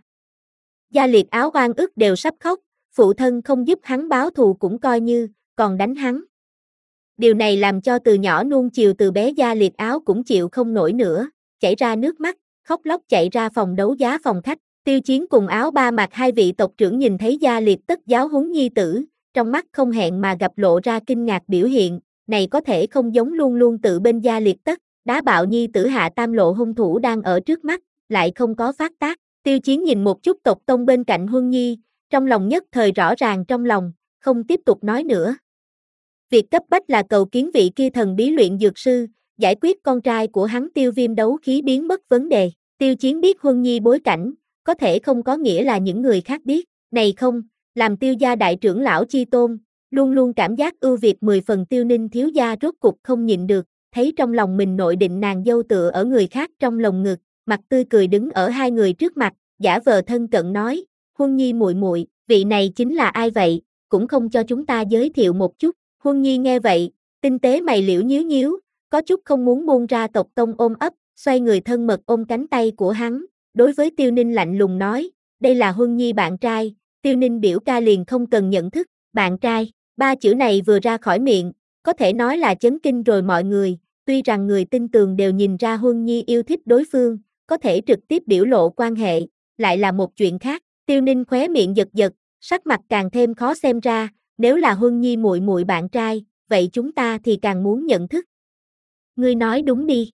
Gia Liệt Áo oan ức đều sắp khóc, phụ thân không giúp hắn báo thù cũng coi như, còn đánh hắn. Điều này làm cho từ nhỏ nuông chiều từ bé Gia Liệt Áo cũng chịu không nổi nữa, chảy ra nước mắt, khóc lóc chạy ra phòng đấu giá phòng khách. Tiêu Chiến cùng Áo Ba Mạc hai vị tộc trưởng nhìn thấy Gia Liệt tất giáo huấn nhi tử, trong mắt không hẹn mà gặp lộ ra kinh ngạc biểu hiện, này có thể không giống luôn luôn tự bên Gia Liệt tất, đá bạo nhi tử hạ tam lộ hung thủ đang ở trước mắt, lại không có phát tác. Tiêu Chiến nhìn một chút Tộc Tông bên cạnh Huân Nhi, trong lòng nhất thời rõ ràng trong lòng, không tiếp tục nói nữa. Việc cấp bách là cầu kiến vị kia thần bí luyện dược sư, giải quyết con trai của hắn Tiêu Viêm đấu khí biến mất vấn đề. Tiêu Chiến biết Huân Nhi bối cảnh, có thể không có nghĩa là những người khác biết, này không, làm Tiêu gia đại trưởng lão Chi Tôn, luôn luôn cảm giác ưu việt mười phần Tiêu Ninh thiếu gia rốt cục không nhịn được, thấy trong lòng mình nội định nàng dâu tựa ở người khác trong lồng ngực, mặt tươi cười đứng ở hai người trước mặt, giả vờ thân cận nói, Huân Nhi muội muội, vị này chính là ai vậy, cũng không cho chúng ta giới thiệu một chút. Huân Nhi nghe vậy, tinh tế mày liễu nhíu nhíu, có chút không muốn buông ra Tộc Tông ôm ấp, xoay người thân mật ôm cánh tay của hắn, đối với Tiêu Ninh lạnh lùng nói, đây là Huân Nhi bạn trai. Tiêu Ninh biểu ca liền không cần nhận thức, Bạn trai, ba chữ này vừa ra khỏi miệng, có thể nói là chấn kinh rồi mọi người, tuy rằng người tin tường đều nhìn ra Huân Nhi yêu thích đối phương, có thể trực tiếp biểu lộ quan hệ, lại là một chuyện khác. Tiêu Ninh khóe miệng giật giật, sắc mặt càng thêm khó xem ra, nếu là Huân Nhi muội muội bạn trai, vậy chúng ta thì càng muốn nhận thức. Ngươi nói đúng đi.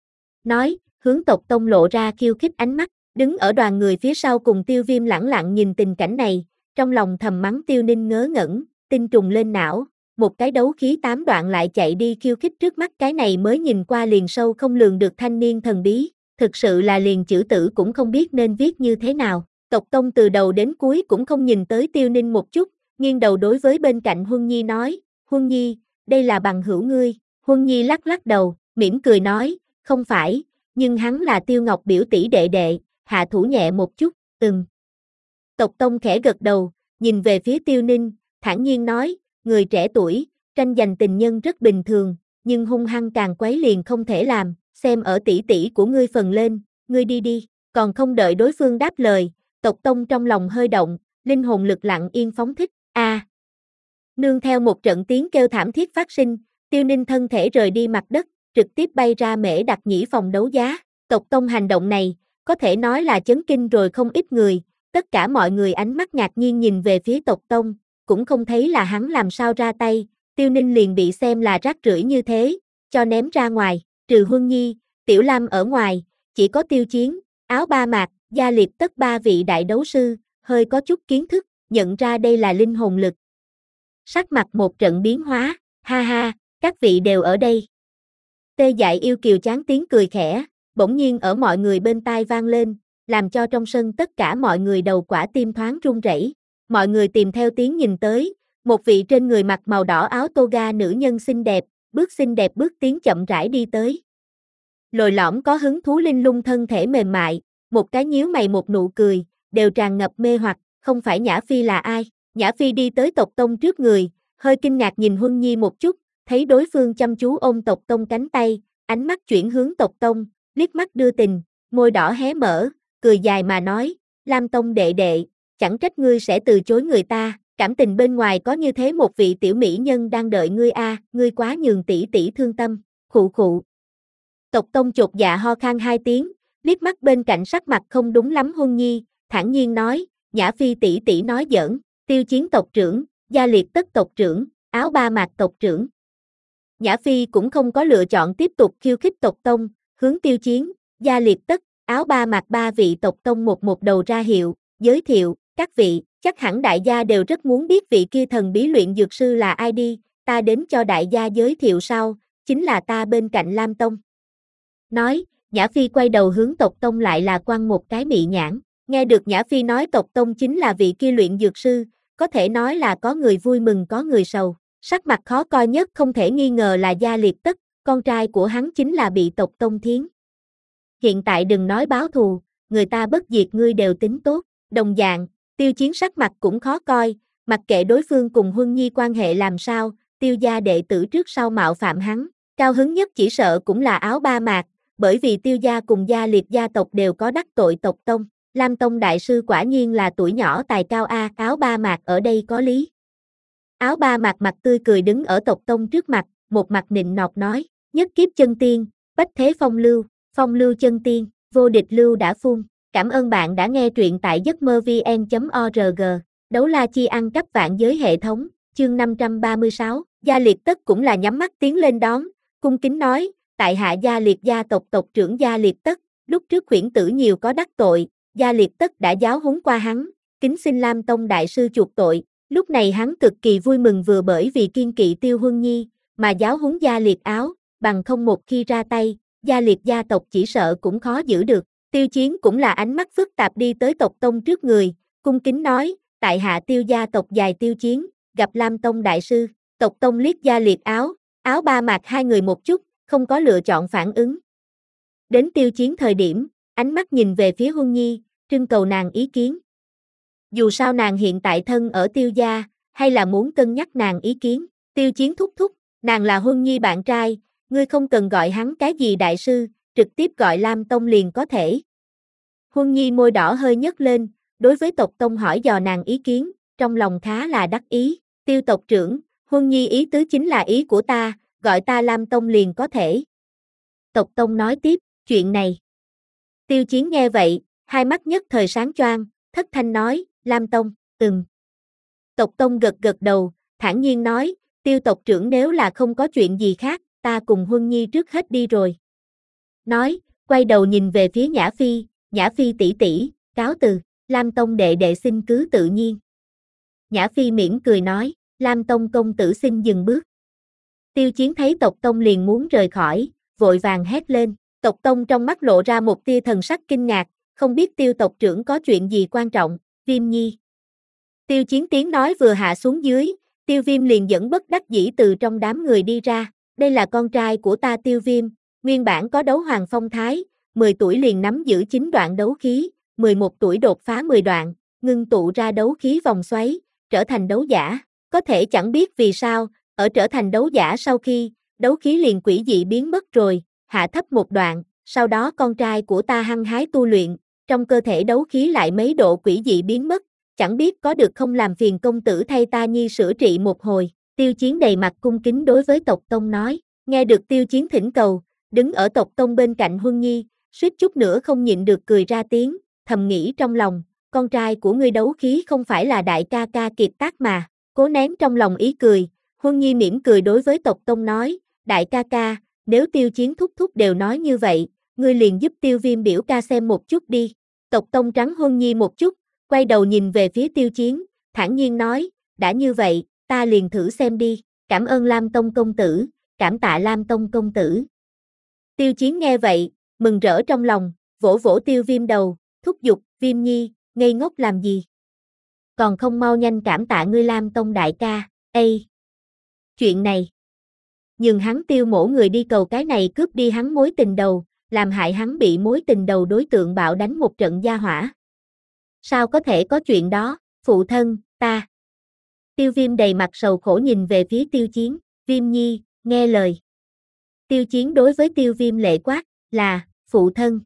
Nói, hướng Tộc Tông lộ ra khiêu khích ánh mắt, đứng ở đoàn người phía sau cùng Tiêu Viêm lẳng lặng nhìn tình cảnh này, trong lòng thầm mắng Tiêu Ninh ngớ ngẩn, tinh trùng lên não, một cái đấu khí tám đoạn lại chạy đi khiêu khích trước mắt cái này mới nhìn qua liền sâu không lường được thanh niên thần bí, thực sự là liền chữ tử cũng không biết nên viết như thế nào. Tộc Tông từ đầu đến cuối cũng không nhìn tới Tiêu Ninh một chút, nghiêng đầu đối với bên cạnh Huân Nhi nói, Huân Nhi, đây là bằng hữu ngươi. Huân Nhi lắc lắc đầu, mỉm cười nói, không phải, nhưng hắn là Tiêu Ngọc biểu tỷ đệ đệ, hạ thủ nhẹ một chút, ừm. Tộc Tông khẽ gật đầu, nhìn về phía Tiêu Ninh, thản nhiên nói, người trẻ tuổi, tranh giành tình nhân rất bình thường, nhưng hung hăng càng quấy liền không thể làm, xem ở tỷ tỷ của ngươi phần lên, ngươi đi đi, còn không đợi đối phương đáp lời, Tộc Tông trong lòng hơi động, linh hồn lực lặng yên phóng thích, a. À. Nương theo một trận tiếng kêu thảm thiết phát sinh, Tiêu Ninh thân thể rời đi mặt đất, trực tiếp bay ra Mễ Đặc Nhĩ phòng đấu giá. Tộc Tông hành động này, có thể nói là chấn kinh rồi không ít người, tất cả mọi người ánh mắt ngạc nhiên nhìn về phía Tộc Tông, cũng không thấy là hắn làm sao ra tay, Tiêu Ninh liền bị xem là rác rưởi như thế, cho ném ra ngoài, trừ Huân Nhi, Tiểu Lam ở ngoài, chỉ có Tiêu Chiến, Áo Ba Mạc, Gia Liệt tất ba vị đại đấu sư, hơi có chút kiến thức, nhận ra đây là linh hồn lực. Sắc mặt một trận biến hóa, ha ha, các vị đều ở đây. Tê Dại Yêu Kiều chán tiếng cười khẽ, bỗng nhiên ở mọi người bên tai vang lên, làm cho trong sân tất cả mọi người đầu quả tim thoáng run rẩy. Mọi người tìm theo tiếng nhìn tới, một vị trên người mặc màu đỏ áo toga nữ nhân xinh đẹp, bước xinh đẹp bước tiến chậm rãi đi tới. Lồi lõm có hứng thú linh lung thân thể mềm mại, một cái nhíu mày một nụ cười, đều tràn ngập mê hoặc, không phải Nhã Phi là ai? Nhã Phi đi tới Tộc Tông trước người, hơi kinh ngạc nhìn Huân Nhi một chút, thấy đối phương chăm chú ôm Tộc Tông cánh tay, ánh mắt chuyển hướng Tộc Tông, liếc mắt đưa tình, môi đỏ hé mở, cười dài mà nói, Lam Tông đệ đệ, chẳng trách ngươi sẽ từ chối người ta, cảm tình bên ngoài có như thế một vị tiểu mỹ nhân đang đợi ngươi a, à, ngươi quá nhường tỷ tỷ thương tâm, khụ khụ. Tộc Tông chột dạ ho khan hai tiếng, liếc mắt bên cạnh sắc mặt không đúng lắm Huân Nhi, thản nhiên nói, Nhã Phi tỷ tỷ nói giỡn, Tiêu Chiến tộc trưởng, Gia Liệt tất tộc trưởng, Áo Ba Mạc tộc trưởng. Nhã Phi cũng không có lựa chọn tiếp tục khiêu khích Tộc Tông, hướng Tiêu Chiến, Gia Liệt tất, Áo Ba Mạc ba vị Tộc Tông một một đầu ra hiệu, giới thiệu, các vị, chắc hẳn đại gia đều rất muốn biết vị kia thần bí luyện dược sư là ai đi, ta đến cho đại gia giới thiệu sau, chính là ta bên cạnh Lam Tông. Nói, Nhã Phi quay đầu hướng Tộc Tông lại là quăng một cái mị nhãn, nghe được Nhã Phi nói Tộc Tông chính là vị kia luyện dược sư, có thể nói là có người vui mừng có người sầu, sắc mặt khó coi nhất không thể nghi ngờ là Gia Liệt tất, con trai của hắn chính là bị Tộc Tông thiến. Hiện tại đừng nói báo thù, người ta bất diệt ngươi đều tính tốt, đồng dạng, Tiêu Chiến sắc mặt cũng khó coi, mặc kệ đối phương cùng Huân Nhi quan hệ làm sao, Tiêu gia đệ tử trước sau mạo phạm hắn, cao hứng nhất chỉ sợ cũng là Áo Ba Mạc, bởi vì Tiêu gia cùng Gia Liệt gia tộc đều có đắc tội Tộc Tông, Lam Tông đại sư quả nhiên là tuổi nhỏ tài cao a, Áo Ba Mạc ở đây có lý. Áo Ba Mạc mặt tươi cười đứng ở Tộc Tông trước mặt, một mặt nịnh nọt nói, nhất kiếp chân tiên, bách thế phong lưu, phong lưu chân tiên, vô địch lưu đã phun. Cảm ơn bạn đã nghe truyện tại giấc mơ vn chấm org. Đấu la chi ăn cắp vạn giới hệ thống, chương năm trăm ba mươi sáu, Gia Liệt tất cũng là nhắm mắt tiến lên đón, cung kính nói, tại hạ Gia Liệt gia tộc tộc trưởng Gia Liệt tất, lúc trước khuyển tử nhiều có đắc tội, Gia Liệt tất đã giáo huấn qua hắn, kính xin Lam Tông đại sư chuộc tội, lúc này hắn cực kỳ vui mừng vừa bởi vì kiên kỵ Tiêu Huân Nhi, mà giáo huấn Gia Liệt áo, bằng không một khi ra tay, Gia Liệt gia tộc chỉ sợ cũng khó giữ được. Tiêu Chiến cũng là ánh mắt phức tạp đi tới Tộc Tông trước người, cung kính nói, tại hạ Tiêu gia tộc dài Tiêu Chiến, gặp Lam Tông đại sư, Tộc Tông liếc Gia Liệt áo, Áo Ba Mạc hai người một chút, không có lựa chọn phản ứng. Đến Tiêu Chiến thời điểm, ánh mắt nhìn về phía Huân Nhi, trưng cầu nàng ý kiến. Dù sao nàng hiện tại thân ở Tiêu gia, hay là muốn cân nhắc nàng ý kiến, Tiêu Chiến thúc thúc, nàng là Huân Nhi bạn trai, ngươi không cần gọi hắn cái gì đại sư, trực tiếp gọi Lam Tông liền có thể. Huân Nhi môi đỏ hơi nhấc lên, đối với Tộc Tông hỏi dò nàng ý kiến, trong lòng khá là đắc ý, Tiêu tộc trưởng, Huân Nhi ý tứ chính là ý của ta, gọi ta Lam Tông liền có thể. Tộc Tông nói tiếp, chuyện này. Tiêu Chiến nghe vậy, hai mắt nhất thời sáng choang, thất thanh nói, Lam Tông, ừm. Tộc Tông gật gật đầu, thản nhiên nói, Tiêu tộc trưởng nếu là không có chuyện gì khác, ta cùng Huân Nhi trước hết đi rồi. Nói, quay đầu nhìn về phía Nhã Phi, Nhã Phi tỷ tỷ, cáo từ, Lam Tông đệ đệ xin cứ tự nhiên. Nhã Phi mỉm cười nói, Lam Tông công tử xin dừng bước. Tiêu Chiến thấy tộc Tông liền muốn rời khỏi, vội vàng hét lên, tộc Tông trong mắt lộ ra một tia thần sắc kinh ngạc, không biết Tiêu tộc trưởng có chuyện gì quan trọng, Viêm Nhi. Tiêu Chiến tiếng nói vừa hạ xuống dưới, Tiêu Viêm liền dẫn bất đắc dĩ từ trong đám người đi ra, đây là con trai của ta Tiêu Viêm, nguyên bản có đấu hoàng phong thái, mười tuổi liền nắm giữ chín đoạn đấu khí, mười một tuổi đột phá mười đoạn, ngưng tụ ra đấu khí vòng xoáy, trở thành đấu giả, có thể chẳng biết vì sao, ở trở thành đấu giả sau khi, đấu khí liền quỷ dị biến mất rồi, hạ thấp một đoạn, sau đó con trai của ta hăng hái tu luyện, trong cơ thể đấu khí lại mấy độ quỷ dị biến mất, chẳng biết có được không làm phiền công tử thay ta nhi sửa trị một hồi. Tiêu Chiến đầy mặt cung kính đối với tộc Tông nói, nghe được Tiêu Chiến thỉnh cầu, đứng ở tộc Tông bên cạnh Huân Nhi, suýt chút nữa không nhịn được cười ra tiếng, thầm nghĩ trong lòng, con trai của ngươi đấu khí không phải là đại ca ca Kiệt Tác mà, cố nén trong lòng ý cười, Huân Nhi mỉm cười đối với tộc Tông nói, đại ca ca, nếu Tiêu Chiến thúc thúc đều nói như vậy, ngươi liền giúp Tiêu Viêm biểu ca xem một chút đi. Tộc Tông trắng Huân Nhi một chút, quay đầu nhìn về phía Tiêu Chiến, thản nhiên nói, đã như vậy, ta liền thử xem đi, cảm ơn Lam Tông công tử, cảm tạ Lam Tông công tử. Tiêu Chiến nghe vậy, mừng rỡ trong lòng, vỗ vỗ Tiêu Viêm đầu, thúc giục, Viêm Nhi, ngây ngốc làm gì? Còn không mau nhanh cảm tạ ngươi Lam Tông đại ca, ây! Chuyện này, nhường hắn Tiêu mổ người đi cầu cái này cướp đi hắn mối tình đầu, làm hại hắn bị mối tình đầu đối tượng bạo đánh một trận gia hỏa. Sao có thể có chuyện đó, phụ thân, ta. Tiêu Viêm đầy mặt sầu khổ nhìn về phía Tiêu Chiến, Viêm Nhi, nghe lời. Tiêu Chiến đối với Tiêu Viêm lệ quát, là, phụ thân.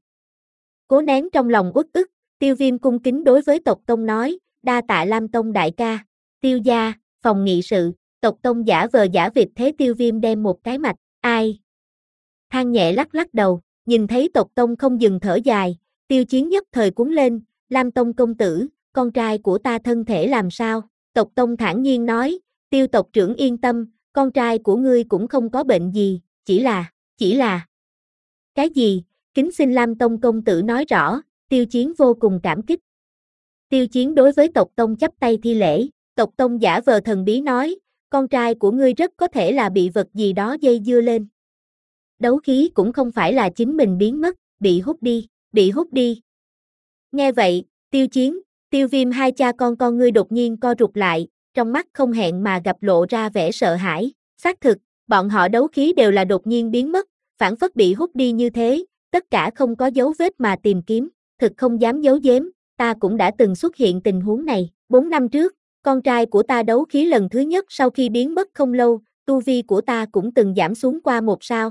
Cố nén trong lòng uất ức, Tiêu Viêm cung kính đối với tộc Tông nói, đa tạ Lam Tông đại ca. Tiêu gia, phòng nghị sự, tộc Tông giả vờ giả vịt thế Tiêu Viêm đem một cái mạch, ai? Than nhẹ lắc lắc đầu, nhìn thấy tộc Tông không dừng thở dài, Tiêu Chiến nhất thời cuốn lên, Lam Tông công tử, con trai của ta thân thể làm sao? Tộc Tông thản nhiên nói, Tiêu tộc trưởng yên tâm, con trai của ngươi cũng không có bệnh gì, chỉ là, chỉ là. Cái gì? Kính xin Lam Tông công tử nói rõ, Tiêu Chiến vô cùng cảm kích. Tiêu Chiến đối với tộc Tông chắp tay thi lễ, tộc Tông giả vờ thần bí nói, con trai của ngươi rất có thể là bị vật gì đó dây dưa lên. Đấu khí cũng không phải là chính mình biến mất, bị hút đi, bị hút đi. Nghe vậy, Tiêu Chiến, Tiêu Viêm hai cha con con ngươi đột nhiên co rụt lại, trong mắt không hẹn mà gặp lộ ra vẻ sợ hãi, xác thực, bọn họ đấu khí đều là đột nhiên biến mất, phản phất bị hút đi như thế, tất cả không có dấu vết mà tìm kiếm, thực không dám giấu giếm, ta cũng đã từng xuất hiện tình huống này, bốn năm trước, con trai của ta đấu khí lần thứ nhất sau khi biến mất không lâu, tu vi của ta cũng từng giảm xuống qua một sao.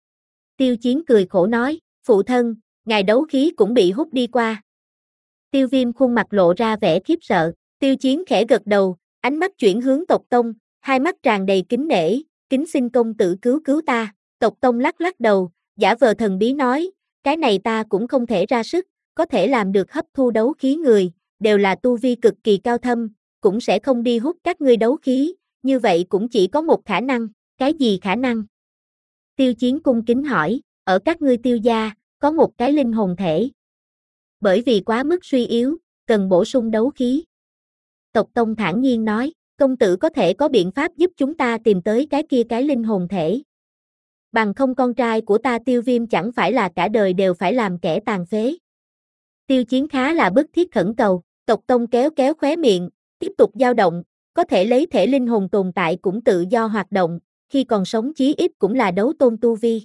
Tiêu Chiến cười khổ nói, phụ thân, ngài đấu khí cũng bị hút đi qua. Tiêu Viêm khuôn mặt lộ ra vẻ khiếp sợ, Tiêu Chiến khẽ gật đầu, ánh mắt chuyển hướng tộc Tông, hai mắt tràn đầy kính nể, kính xin công tử cứu cứu ta. Tộc Tông lắc lắc đầu, giả vờ thần bí nói, cái này ta cũng không thể ra sức, có thể làm được hấp thu đấu khí người, đều là tu vi cực kỳ cao thâm, cũng sẽ không đi hút các ngươi đấu khí, như vậy cũng chỉ có một khả năng, cái gì khả năng? Tiêu Chiến cung kính hỏi, ở các ngươi Tiêu gia, có một cái linh hồn thể. Bởi vì quá mức suy yếu, cần bổ sung đấu khí. Tộc Tông thản nhiên nói, công tử có thể có biện pháp giúp chúng ta tìm tới cái kia cái linh hồn thể. Bằng không con trai của ta Tiêu Viêm chẳng phải là cả đời đều phải làm kẻ tàn phế. Tiêu Chiến khá là bức thiết khẩn cầu, tộc Tông kéo kéo khóe miệng, tiếp tục dao động, có thể lấy thể linh hồn tồn tại cũng tự do hoạt động, khi còn sống chí ít cũng là đấu tôn tu vi.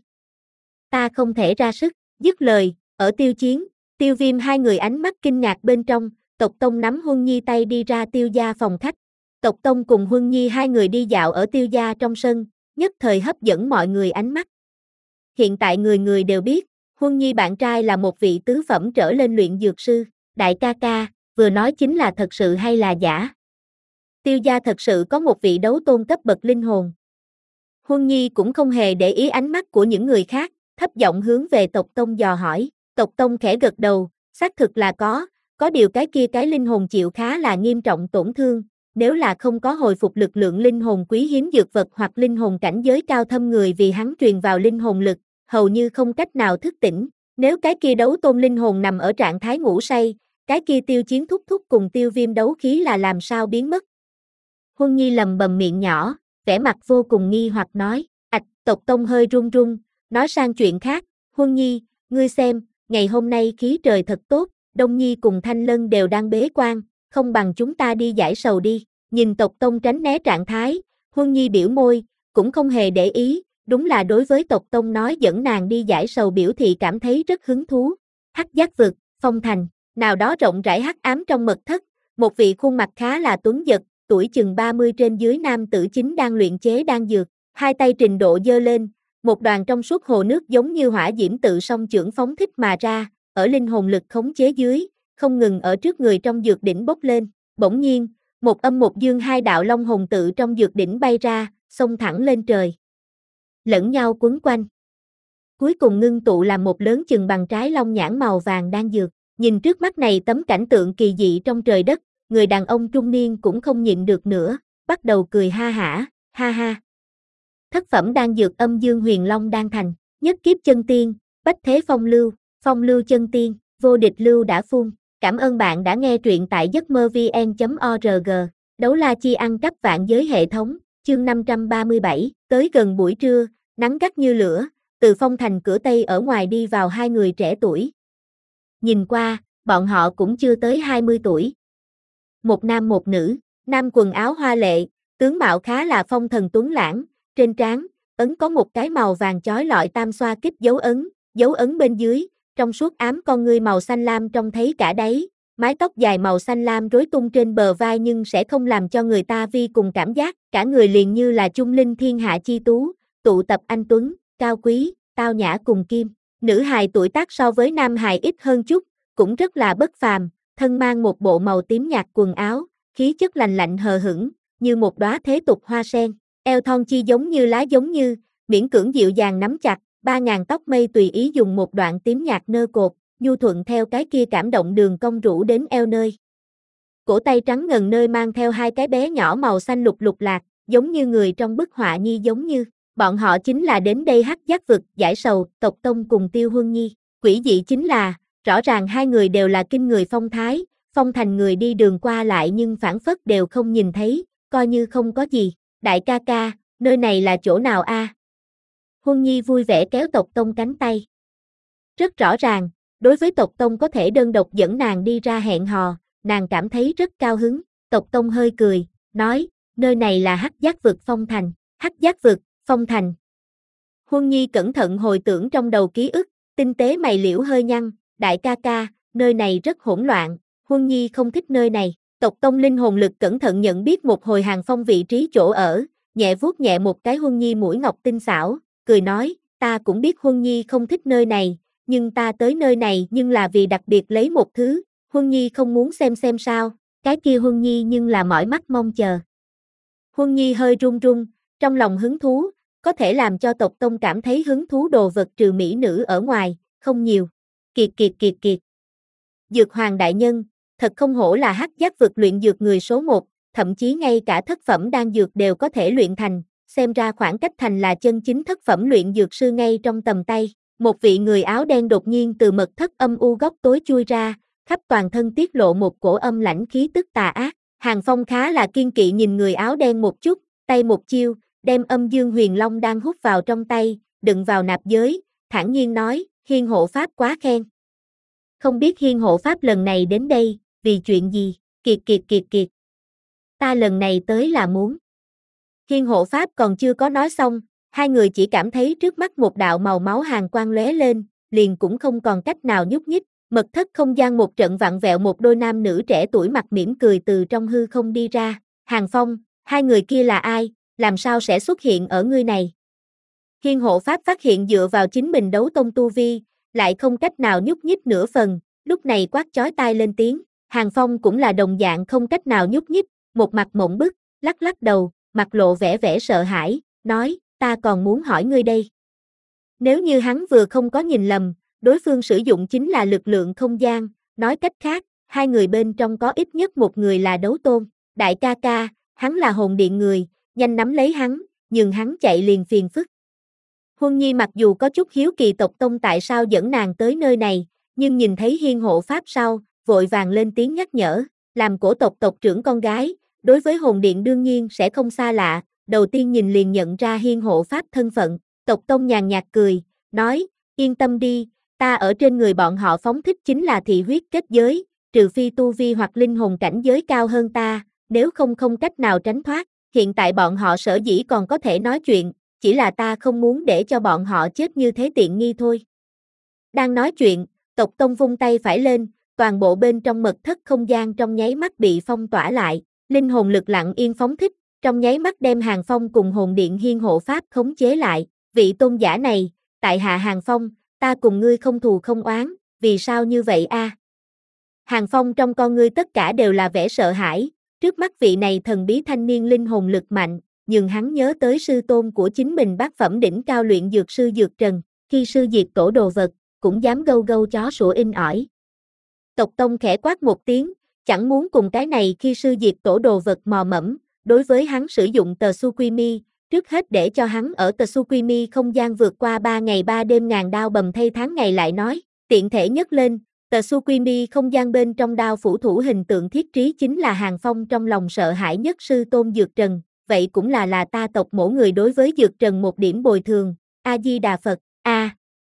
Ta không thể ra sức, dứt lời, ở Tiêu Chiến, Tiêu Viêm hai người ánh mắt kinh ngạc bên trong, tộc Tông nắm Huân Nhi tay đi ra Tiêu gia phòng khách. Tộc Tông cùng Huân Nhi hai người đi dạo ở Tiêu gia trong sân, nhất thời hấp dẫn mọi người ánh mắt. Hiện tại người người đều biết, Huân Nhi bạn trai là một vị tứ phẩm trở lên luyện dược sư, đại ca ca, vừa nói chính là thật sự hay là giả? Tiêu gia thật sự có một vị đấu tôn cấp bậc linh hồn. Huân Nhi cũng không hề để ý ánh mắt của những người khác, thấp giọng hướng về tộc tông dò hỏi. Tộc tông khẽ gật đầu, xác thực là có, có điều cái kia cái linh hồn chịu khá là nghiêm trọng tổn thương, nếu là không có hồi phục lực lượng linh hồn quý hiếm dược vật hoặc linh hồn cảnh giới cao thâm người vì hắn truyền vào linh hồn lực, hầu như không cách nào thức tỉnh. Nếu cái kia đấu tôn linh hồn nằm ở trạng thái ngủ say, cái kia Tiêu Chiến thúc thúc cùng Tiêu Viêm đấu khí là làm sao biến mất. Huân Nhi lầm bầm miệng nhỏ, vẻ mặt vô cùng nghi hoặc nói, ạch, tộc tông hơi run run, nói sang chuyện khác, Huân Nhi, ngươi xem, ngày hôm nay khí trời thật tốt, Đông Nhi cùng Thanh Lân đều đang bế quan, không bằng chúng ta đi giải sầu đi, nhìn tộc tông tránh né trạng thái, Huân Nhi biểu môi, cũng không hề để ý, đúng là đối với tộc tông nói dẫn nàng đi giải sầu biểu thị cảm thấy rất hứng thú. Hắc Giác vực, Phong Thành, nào đó rộng rãi hắc ám trong mật thất, một vị khuôn mặt khá là tuấn giật, tuổi chừng ba mươi trên dưới nam tử chính đang luyện chế đan dược, hai tay trình độ giơ lên, một đoàn trong suốt hồ nước giống như hỏa diễm tự song chưởng phóng thích mà ra, ở linh hồn lực khống chế dưới, không ngừng ở trước người trong dược đỉnh bốc lên, bỗng nhiên, một âm một dương hai đạo long hồn tự trong dược đỉnh bay ra, xông thẳng lên trời. Lẫn nhau quấn quanh. Cuối cùng ngưng tụ làm một lớn chừng bằng trái long nhãn màu vàng đan dược, nhìn trước mắt này tấm cảnh tượng kỳ dị trong trời đất, người đàn ông trung niên cũng không nhịn được nữa, bắt đầu cười ha hả, ha ha. Thất phẩm đan dược âm dương huyền long đan thành, nhất kiếp chân tiên, bách thế phong lưu, phong lưu chân tiên, vô địch lưu đã phun. Cảm ơn bạn đã nghe truyện tại giấc mơ vn chấm org. Đấu la chi ăn cắp vạn giới hệ thống, chương năm trăm ba mươi bảy, tới gần buổi trưa, nắng gắt như lửa, từ Phong Thành cửa Tây ở ngoài đi vào hai người trẻ tuổi. Nhìn qua, bọn họ cũng chưa tới hai mươi tuổi. Một nam một nữ, nam quần áo hoa lệ, tướng mạo khá là phong thần tuấn lãng, trên trán, ấn có một cái màu vàng chói lọi tam xoa kích dấu ấn, dấu ấn bên dưới, trong suốt ám con ngươi màu xanh lam trông thấy cả đáy, mái tóc dài màu xanh lam rối tung trên bờ vai nhưng sẽ không làm cho người ta vi cùng cảm giác, cả người liền như là trung linh thiên hạ chi tú, tụ tập anh tuấn, cao quý, tao nhã cùng kim. Nữ hài tuổi tác so với nam hài ít hơn chút, cũng rất là bất phàm, thân mang một bộ màu tím nhạt quần áo, khí chất lành lạnh hờ hững, như một đóa thế tục hoa sen, eo thon chi giống như lá giống như, miễn cưỡng dịu dàng nắm chặt, ba ngàn tóc mây tùy ý dùng một đoạn tím nhạt nơ cột, nhu thuận theo cái kia cảm động đường cong rũ đến eo nơi. Cổ tay trắng ngần nơi mang theo hai cái bé nhỏ màu xanh lục lục lạc, giống như người trong bức họa nhi giống như, bọn họ chính là đến đây Hắc Giác vực giải sầu, tộc tông cùng Tiêu Huân Nhi. Quỷ dị chính là, rõ ràng hai người đều là kinh người phong thái, Phong Thành người đi đường qua lại nhưng phản phất đều không nhìn thấy, coi như không có gì. Đại ca ca, nơi này là chỗ nào a? À? Huân Nhi vui vẻ kéo tộc tông cánh tay. Rất rõ ràng, đối với tộc tông có thể đơn độc dẫn nàng đi ra hẹn hò, nàng cảm thấy rất cao hứng. Tộc tông hơi cười, nói, nơi này là Hắc Giác vực Phong Thành. Hắc Giác vực, Phong Thành. Huân Nhi cẩn thận hồi tưởng trong đầu ký ức, tinh tế mày liễu hơi nhăn, đại ca ca, nơi này rất hỗn loạn, Huân Nhi không thích nơi này. Tộc tông linh hồn lực cẩn thận nhận biết một hồi Hàng Phong vị trí chỗ ở, nhẹ vuốt nhẹ một cái Huân Nhi mũi ngọc tinh xảo, cười nói, ta cũng biết Huân Nhi không thích nơi này, nhưng ta tới nơi này nhưng là vì đặc biệt lấy một thứ, Huân Nhi không muốn xem xem sao, cái kia Huân Nhi nhưng là mỏi mắt mong chờ. Huân Nhi hơi run run, trong lòng hứng thú, có thể làm cho tộc tông cảm thấy hứng thú đồ vật trừ mỹ nữ ở ngoài, không nhiều. Kiệt kiệt kiệt kiệt. Dược Hoàng đại nhân, thật không hổ là Hắc Giác vực luyện dược người số một, thậm chí ngay cả thất phẩm đan dược đều có thể luyện thành, xem ra khoảng cách thành là chân chính thất phẩm luyện dược sư ngay trong tầm tay. Một vị người áo đen đột nhiên từ mật thất âm u góc tối chui ra, khắp toàn thân tiết lộ một cổ âm lãnh khí tức tà ác. Hàng Phong khá là kiên kỵ nhìn người áo đen một chút, tay một chiêu, đem âm dương huyền long đang hút vào trong tay, đựng vào nạp giới, thản nhiên nói, Hiên hộ pháp quá khen. Không biết Hiên hộ pháp lần này đến đây, vì chuyện gì, kiệt kiệt kiệt kiệt. Ta lần này tới là muốn. Hiên hộ pháp còn chưa có nói xong, hai người chỉ cảm thấy trước mắt một đạo màu máu hàn quang lóe lên, liền cũng không còn cách nào nhúc nhích, mật thất không gian một trận vặn vẹo, một đôi nam nữ trẻ tuổi mặt mỉm cười từ trong hư không đi ra. Hàng Phong, hai người kia là ai, làm sao sẽ xuất hiện ở ngươi này? Hiên hộ pháp phát hiện dựa vào chính mình đấu tông tu vi, lại không cách nào nhúc nhích nửa phần, lúc này quát chói tai lên tiếng. Hàng Phong cũng là đồng dạng không cách nào nhúc nhích, một mặt mộng bức, lắc lắc đầu, mặt lộ vẻ vẻ sợ hãi, nói, ta còn muốn hỏi ngươi đây. Nếu như hắn vừa không có nhìn lầm, đối phương sử dụng chính là lực lượng không gian, nói cách khác, hai người bên trong có ít nhất một người là đấu tôn. Đại ca ca, hắn là hồn điện người, nhanh nắm lấy hắn, nhường hắn chạy liền phiền phức. Huân Nhi mặc dù có chút hiếu kỳ tộc tông tại sao dẫn nàng tới nơi này, nhưng nhìn thấy hiên hộ pháp sau, vội vàng lên tiếng nhắc nhở, làm cổ tộc tộc trưởng con gái, đối với hồn điện đương nhiên sẽ không xa lạ, đầu tiên nhìn liền nhận ra hiên hộ pháp thân phận, tộc tông nhàn nhạt cười, nói, yên tâm đi, ta ở trên người bọn họ phóng thích chính là thị huyết kết giới, trừ phi tu vi hoặc linh hồn cảnh giới cao hơn ta, nếu không không cách nào tránh thoát, hiện tại bọn họ sở dĩ còn có thể nói chuyện, chỉ là ta không muốn để cho bọn họ chết như thế tiện nghi thôi. Đang nói chuyện, tộc tông vung tay phải lên, toàn bộ bên trong mật thất không gian trong nháy mắt bị phong tỏa lại, linh hồn lực lặng yên phóng thích, trong nháy mắt đem Hàng Phong cùng hồn điện hiên hộ pháp khống chế lại, vị tôn giả này, tại hạ Hàng Phong, ta cùng ngươi không thù không oán, vì sao như vậy a? Hàng Phong trong con ngươi tất cả đều là vẻ sợ hãi, trước mắt vị này thần bí thanh niên linh hồn lực mạnh, nhưng hắn nhớ tới sư tôn của chính mình bát phẩm đỉnh cao luyện dược sư Dược Trần, khi sư diệt tổ đồ vật, cũng dám gâu gâu chó sủa in ỏi. Tộc tông khẽ quát một tiếng, chẳng muốn cùng cái này khi sư diệt tổ đồ vật mò mẫm, đối với hắn sử dụng tờ Tsukimi, trước hết để cho hắn ở tờ Tsukimi không gian vượt qua ba ngày ba đêm ngàn đao bầm thay tháng ngày lại nói, tiện thể nhấc lên, tờ Tsukimi không gian bên trong đao phủ thủ hình tượng thiết trí chính là Hàng Phong trong lòng sợ hãi nhất sư tôn Dược Trần, vậy cũng là là ta tộc mỗi người đối với Dược Trần một điểm bồi thường, A-di-đà Phật, A.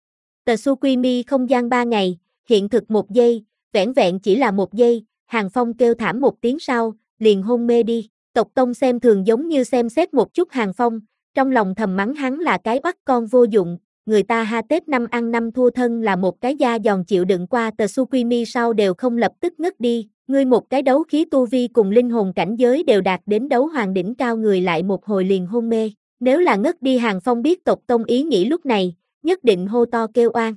Tờ Tsukimi không gian ba ngày, hiện thực một giây, vẻn vẹn chỉ là một giây, Hàng Phong kêu thảm một tiếng sau, liền hôn mê đi. Tộc tông xem thường giống như xem xét một chút Hàng Phong, trong lòng thầm mắng hắn là cái oắt con vô dụng, người ta ha Tết năm ăn năm thua thân là một cái da giòn chịu đựng qua tờ Tsukimi sau đều không lập tức ngất đi, ngươi một cái đấu khí tu vi cùng linh hồn cảnh giới đều đạt đến đấu hoàng đỉnh cao người lại một hồi liền hôn mê, nếu là ngất đi Hàng Phong biết tộc tông ý nghĩ lúc này, nhất định hô to kêu oan.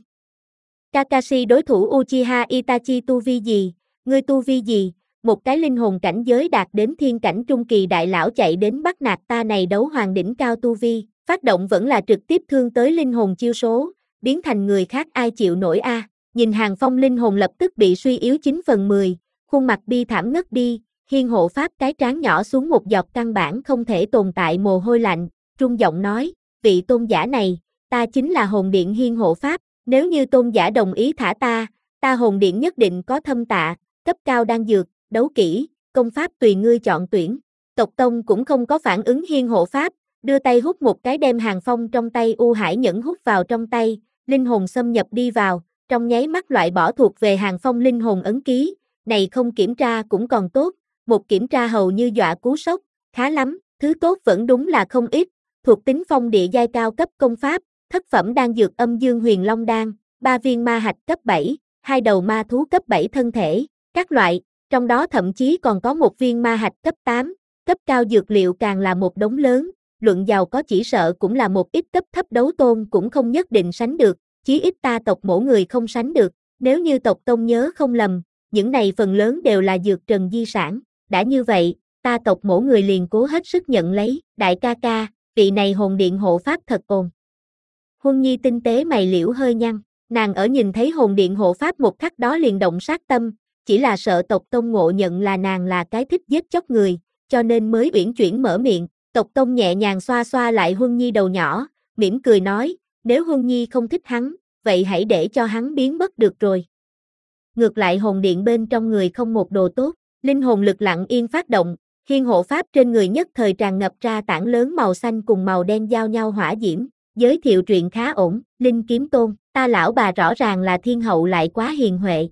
Kakashi đối thủ Uchiha Itachi tu vi gì, ngươi tu vi gì? Một cái linh hồn cảnh giới đạt đến thiên cảnh trung kỳ đại lão chạy đến bắt nạt ta này đấu hoàng đỉnh cao tu vi, phát động vẫn là trực tiếp thương tới linh hồn chiêu số, biến thành người khác ai chịu nổi a? À. Nhìn Hàng Phong linh hồn lập tức bị suy yếu chín phần mười, khuôn mặt bi thảm ngất đi, hiên hộ pháp cái trán nhỏ xuống một giọt căn bản không thể tồn tại mồ hôi lạnh, trung giọng nói, vị tôn giả này, ta chính là hồn điện hiên hộ pháp, nếu như tôn giả đồng ý thả ta, ta hồn điện nhất định có thâm tạ, cấp cao đan dược, đấu kỹ, công pháp tùy ngươi chọn tuyển. Tộc tông cũng không có phản ứng hiên hộ pháp, đưa tay hút một cái đem Hàng Phong trong tay U Hải Nhẫn hút vào trong tay, linh hồn xâm nhập đi vào, trong nháy mắt loại bỏ thuộc về Hàng Phong linh hồn ấn ký, này không kiểm tra cũng còn tốt, một kiểm tra hầu như dọa cú sốc, khá lắm, thứ tốt vẫn đúng là không ít, thuộc tính phong địa giai cao cấp công pháp, thất phẩm đan dược âm dương huyền long đan, ba viên ma hạch cấp bảy, hai đầu ma thú cấp bảy thân thể, các loại, trong đó thậm chí còn có một viên ma hạch cấp tám, cấp cao dược liệu càng là một đống lớn, luận giàu có chỉ sợ cũng là một ít cấp thấp đấu tôn cũng không nhất định sánh được, chí ít ta tộc mỗi người không sánh được, nếu như tộc tông nhớ không lầm, những này phần lớn đều là Dược Trần di sản, đã như vậy, ta tộc mỗi người liền cố hết sức nhận lấy, đại ca ca, vị này hồn điện hộ pháp thật ồn. Huân Nhi tinh tế mày liễu hơi nhăn, nàng ở nhìn thấy hồn điện hộ pháp một khắc đó liền động sát tâm, chỉ là sợ tộc tông ngộ nhận là nàng là cái thích giết chóc người, cho nên mới uyển chuyển mở miệng, tộc tông nhẹ nhàng xoa xoa lại Huân Nhi đầu nhỏ, mỉm cười nói, nếu Huân Nhi không thích hắn, vậy hãy để cho hắn biến mất được rồi. Ngược lại hồn điện bên trong người không một đồ tốt, linh hồn lực lặng yên phát động, hiên hộ pháp trên người nhất thời tràn ngập ra tảng lớn màu xanh cùng màu đen giao nhau hỏa diễm, giới thiệu truyện khá ổn, Linh Kiếm Tôn, ta lão bà rõ ràng là thiên hậu lại quá hiền huệ.